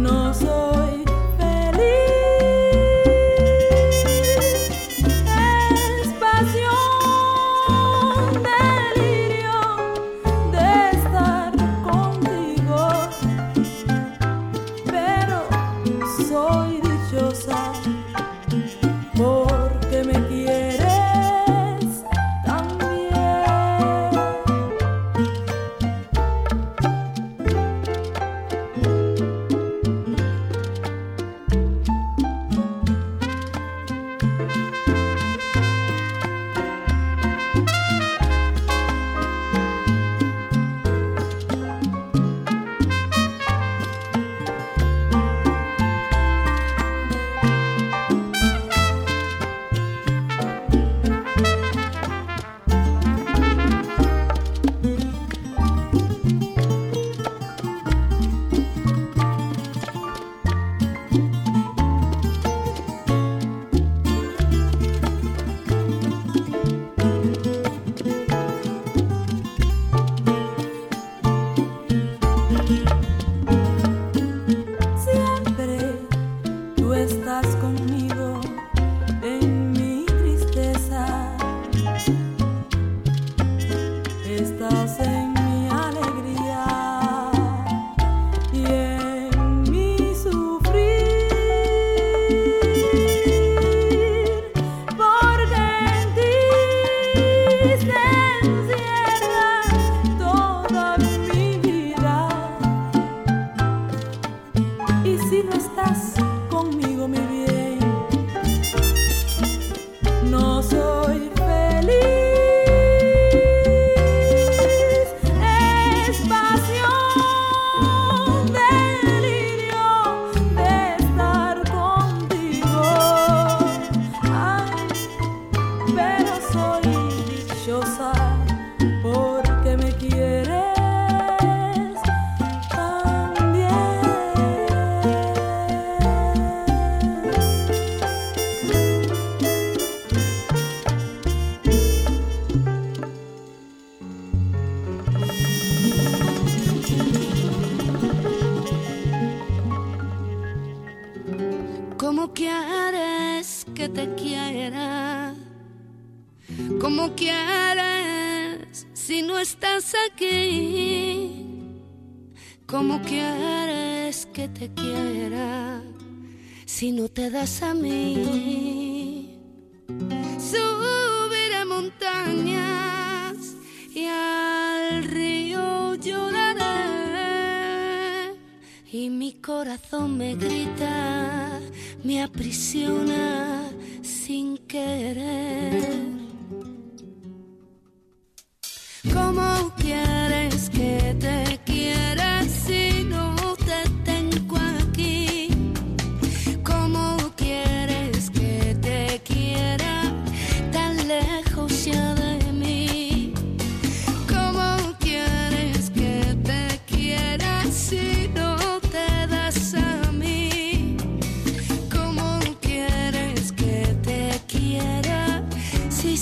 No soy feliz, es pasión, delirio de estar contigo, pero soy dichosa porque me quieres también. Siempre tú estás conmigo en mi tristeza, estás en mi alegría y en mi sufrir, porque en ti se encierra toda mi vida. Y si no estás conmigo, mi bien, no soy feliz. Es pasión, delirio de estar contigo. Ay, pero soy dichosa porque me quieres también. ¿Cómo quieres que te quiera? ¿Cómo quieres si no estás aquí? ¿Cómo quieres que te quiera si no te das a mí? Subiré montañas y al río lloraré, y mi corazón me grita, me aprisiona sin querer. ¿Cómo quieres que te quiera si no te tengo aquí? ¿Cómo quieres que te quiera tan lejos ya de mí? ¿Cómo quieres que te quiera si no te das a mí? ¿Cómo quieres que te quiera si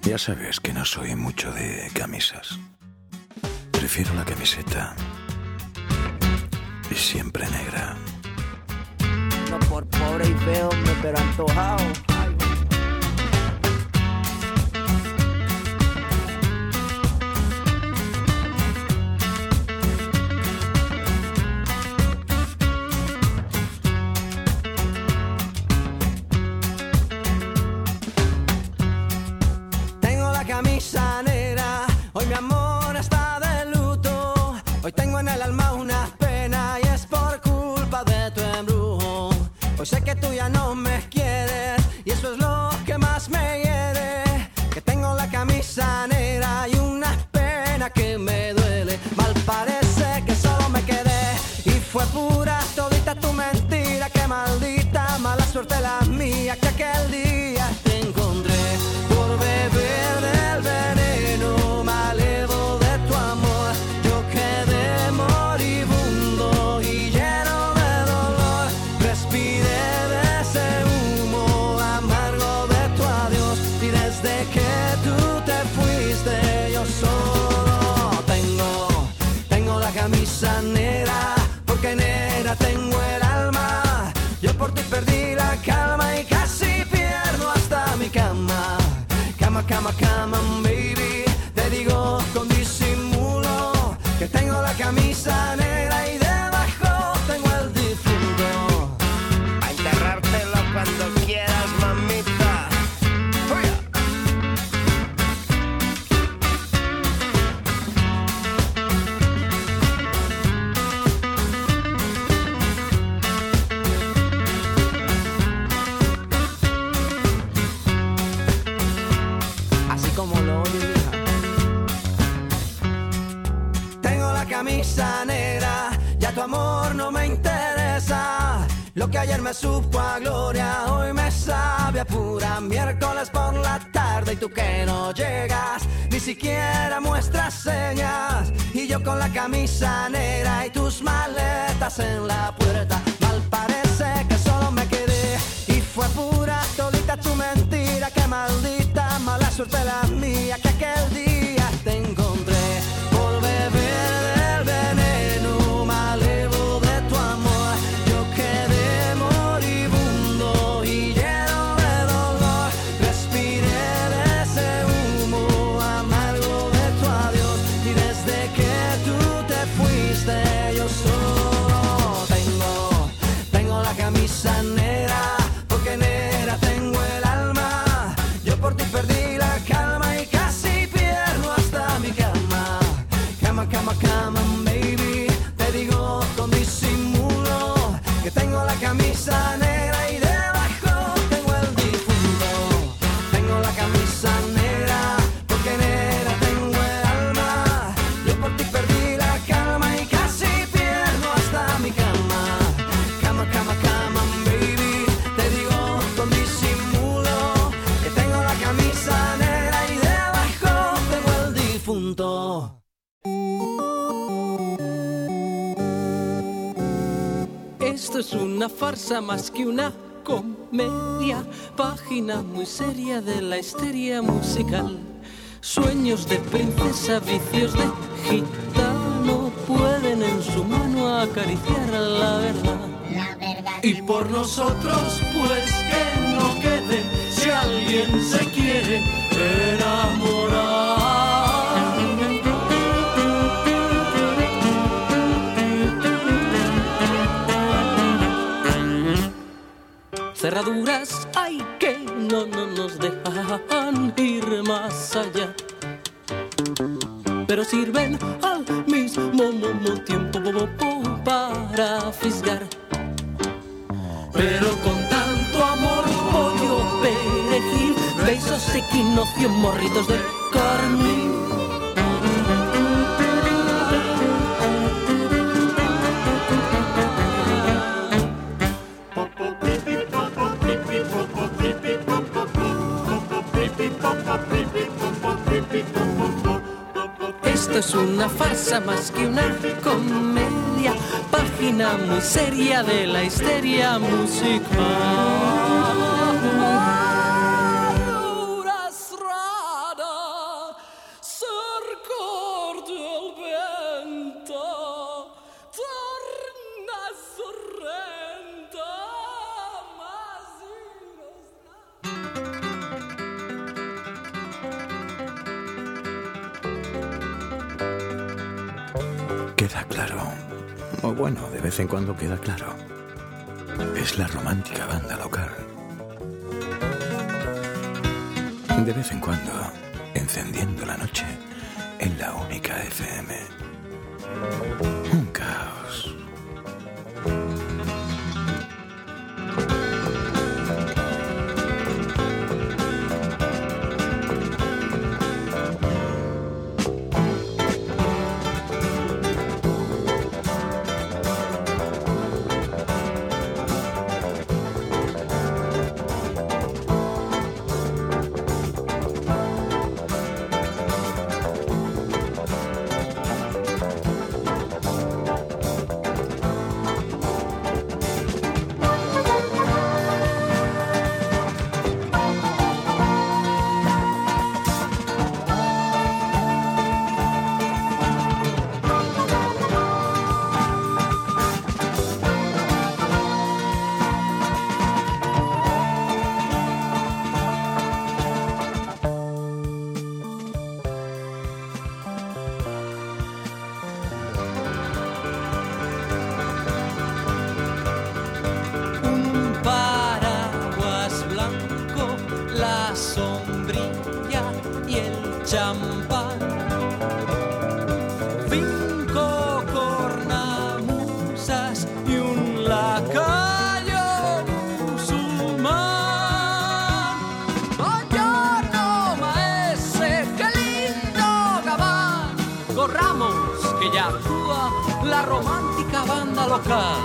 Ya sabes que no soy mucho de camisas. Prefiero la camiseta y siempre negra. No por pobre y feo, pero antojado. Tengo la camisa negra, hoy mi amor está de luto. Hoy tengo en el alma una pena y es por culpa de tu embrujo. Hoy sé que tú ya no me quieres y eso es lo que más me hiere. Que tengo la camisa negra y una pena que me duele. Mal parece que solo me quedé y fue pura todita tu mentira. Que maldita mala suerte la mía que aquel día te encontré. Por beber del veneno malevo de tu amor, yo quedé moribundo y lleno de dolor. Respiré de ese humo amargo de tu adiós y desde que tú te fuiste yo solo tengo la camisa negra, porque negra tengo el alma. Yo por ti perdí la calma y casi pierdo hasta mi cama. Cama, baby, te digo con disimulo que tengo la camisa negra y debajo tengo el difunto. A enterrártelo cuando quieras, mamita. Así como lo oyes, hija. Tengo la camisa negra, ya tu amor no me interesa. Lo que ayer me supo a gloria, hoy me sabe a pura. Miércoles por la tarde y tú que no llegas, ni siquiera muestras señas. Y yo con la camisa negra y tus maletas en la puerta. Mal parece que solo me quedé y fue pura todita tu mentira. Que maldita mala suerte la mía que aquel día te encontré. Por beber del veneno malevo de tu amor, yo quedé moribundo y lleno de dolor. Respiré de ese humo amargo de tu adiós y desde que tú te fuiste yo solo tengo la camisa negra, porque negra tengo el alma. Yo por ti perdí la calma y casi pierdo hasta mi cama. Cama, baby, te digo con disimulo que tengo la camisa negra y debajo tengo el difunto. Tengo la camisa negra, porque negra tengo el alma. Yo por ti perdí la calma y casi pierdo hasta mi cama. Cama, baby, te digo con disimulo que tengo la camisa negra y debajo tengo el difunto. Esto es una farsa más que una comedia, página muy seria de la histeria musical. Sueños de princesa, vicios de gitano, pueden en su mano acariciar la verdad. Y por nosotros, pues que no quede, si alguien se quiere enamorar. Cerraduras hay que no nos dejan ir más allá, pero sirven al mismo tiempo para fisgar. Pero con tanto amor, Pollo, perejil, besos, equinoccio, morritos de carmín. Esto es una farsa más que una comedia, página muy seria de la histeria musical. queda claro, o bueno, de vez en cuando queda claro. Es la romántica banda local. De vez en cuando, encendiendo la noche en la única FM. Un caos. champán, 5 cornamusas y un lacayo musulmán. Buongiorno maese, qué lindo gabán. Corramos que ya actúa la romántica banda local.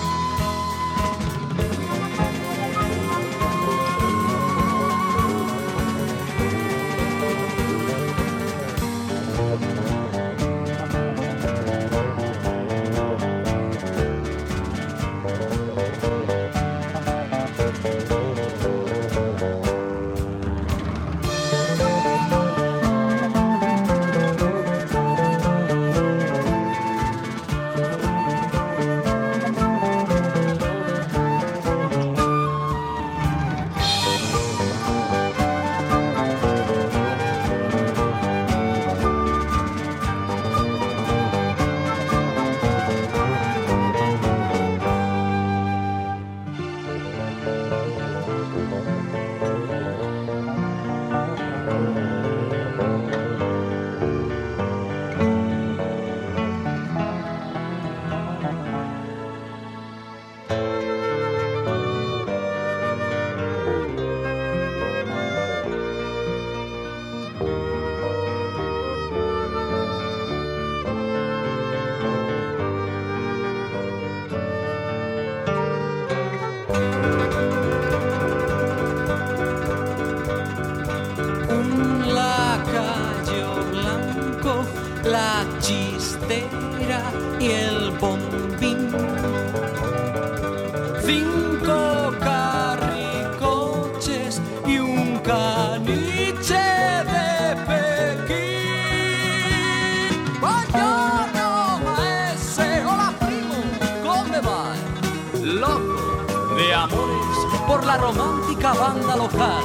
Y el bombín, 5 carricoches y un caniche de Pekín. Buongiorno maese, hola primo, ¿cómo va? Loco de amores por la romántica banda local.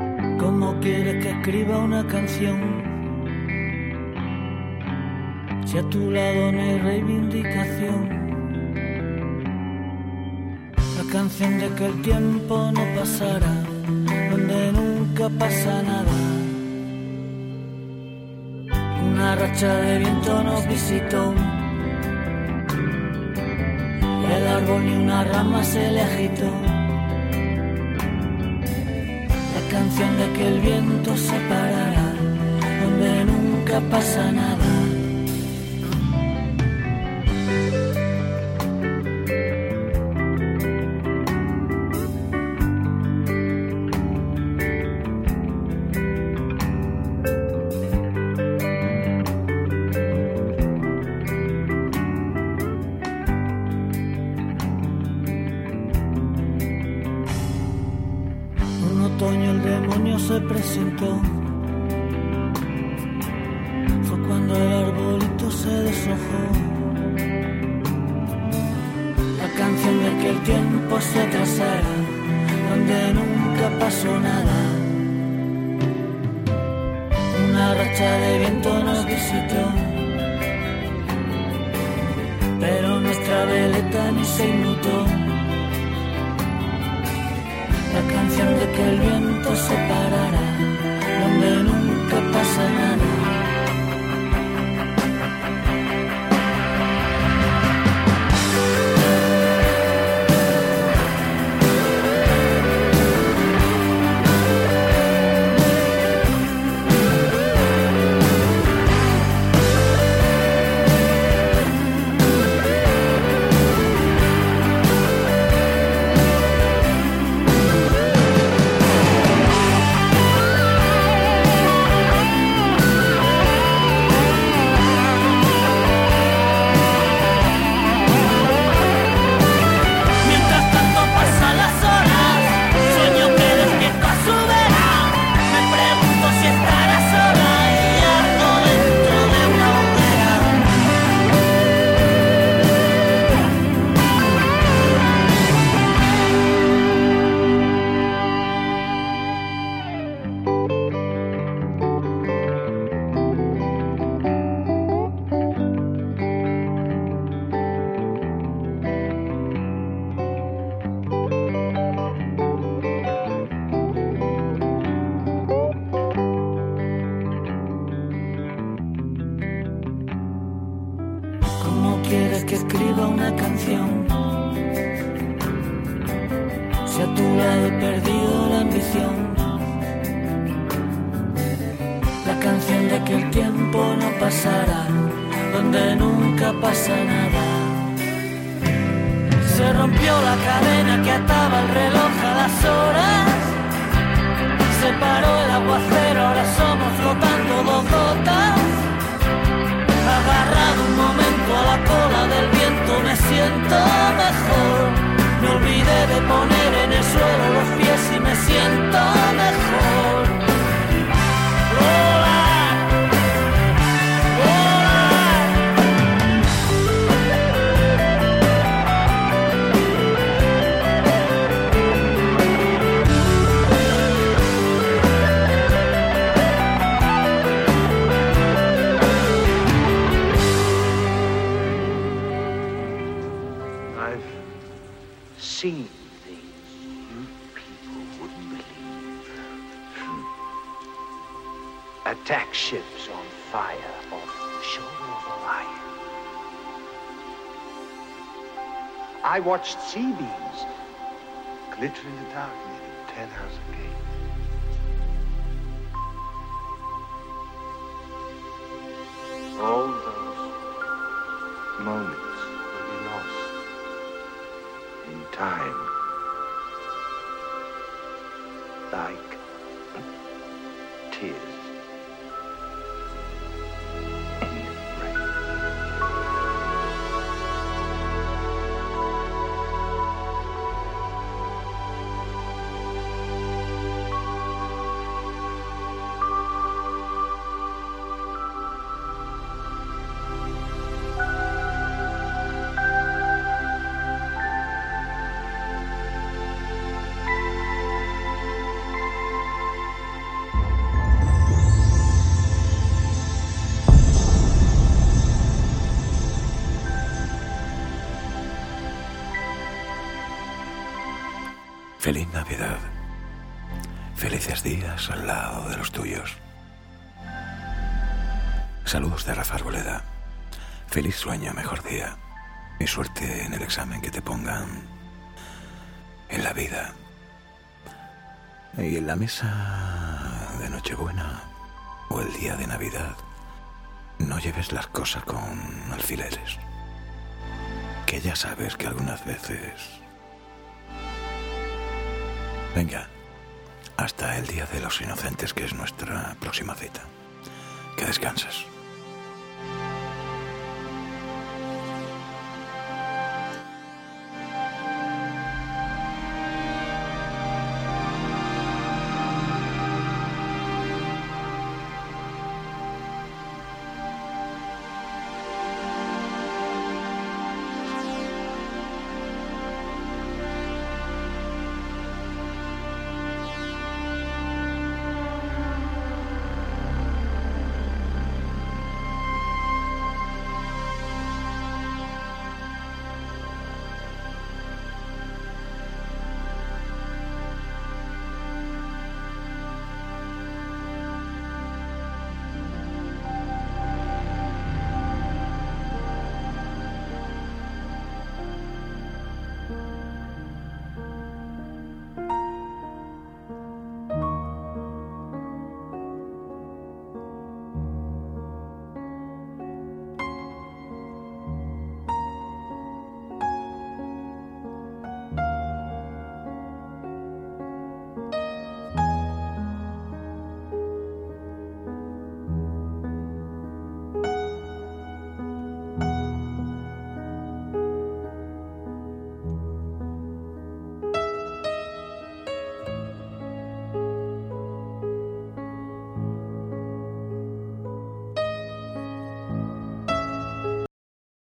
¿Cómo quieres que escriba una canción si Si a tu lado no hay reivindicación, la canción de que el tiempo no pasará, donde nunca pasa nada. Una racha de viento nos visitó, y el árbol ni una rama se le agitó. La canción de que el viento se parará, donde nunca pasa nada. Se presentó, fue cuando el arbolito se deshojó. La canción de que el tiempo se atrasara, donde nunca pasó nada. Una racha de viento nos visitó, pero nuestra veleta ni se inmutó. La canción de que el viento se parará, donde nunca pasa nada. Attack ships on fire off the shoulder of Orion. I watched C-beams glitter in the dark near the 10-house gate. All those moments will be lost in time, like tears. Feliz Navidad. Felices días al lado de los tuyos. Saludos de Rafa Arboleda. Feliz sueño, mejor día. Y suerte en el examen que te pongan en la vida. Y en la mesa de Nochebuena o el día de Navidad, no lleves las cosas con alfileres. Que ya sabes que algunas veces... Venga, hasta el Día de los Inocentes, que es nuestra próxima cita. Que descanses.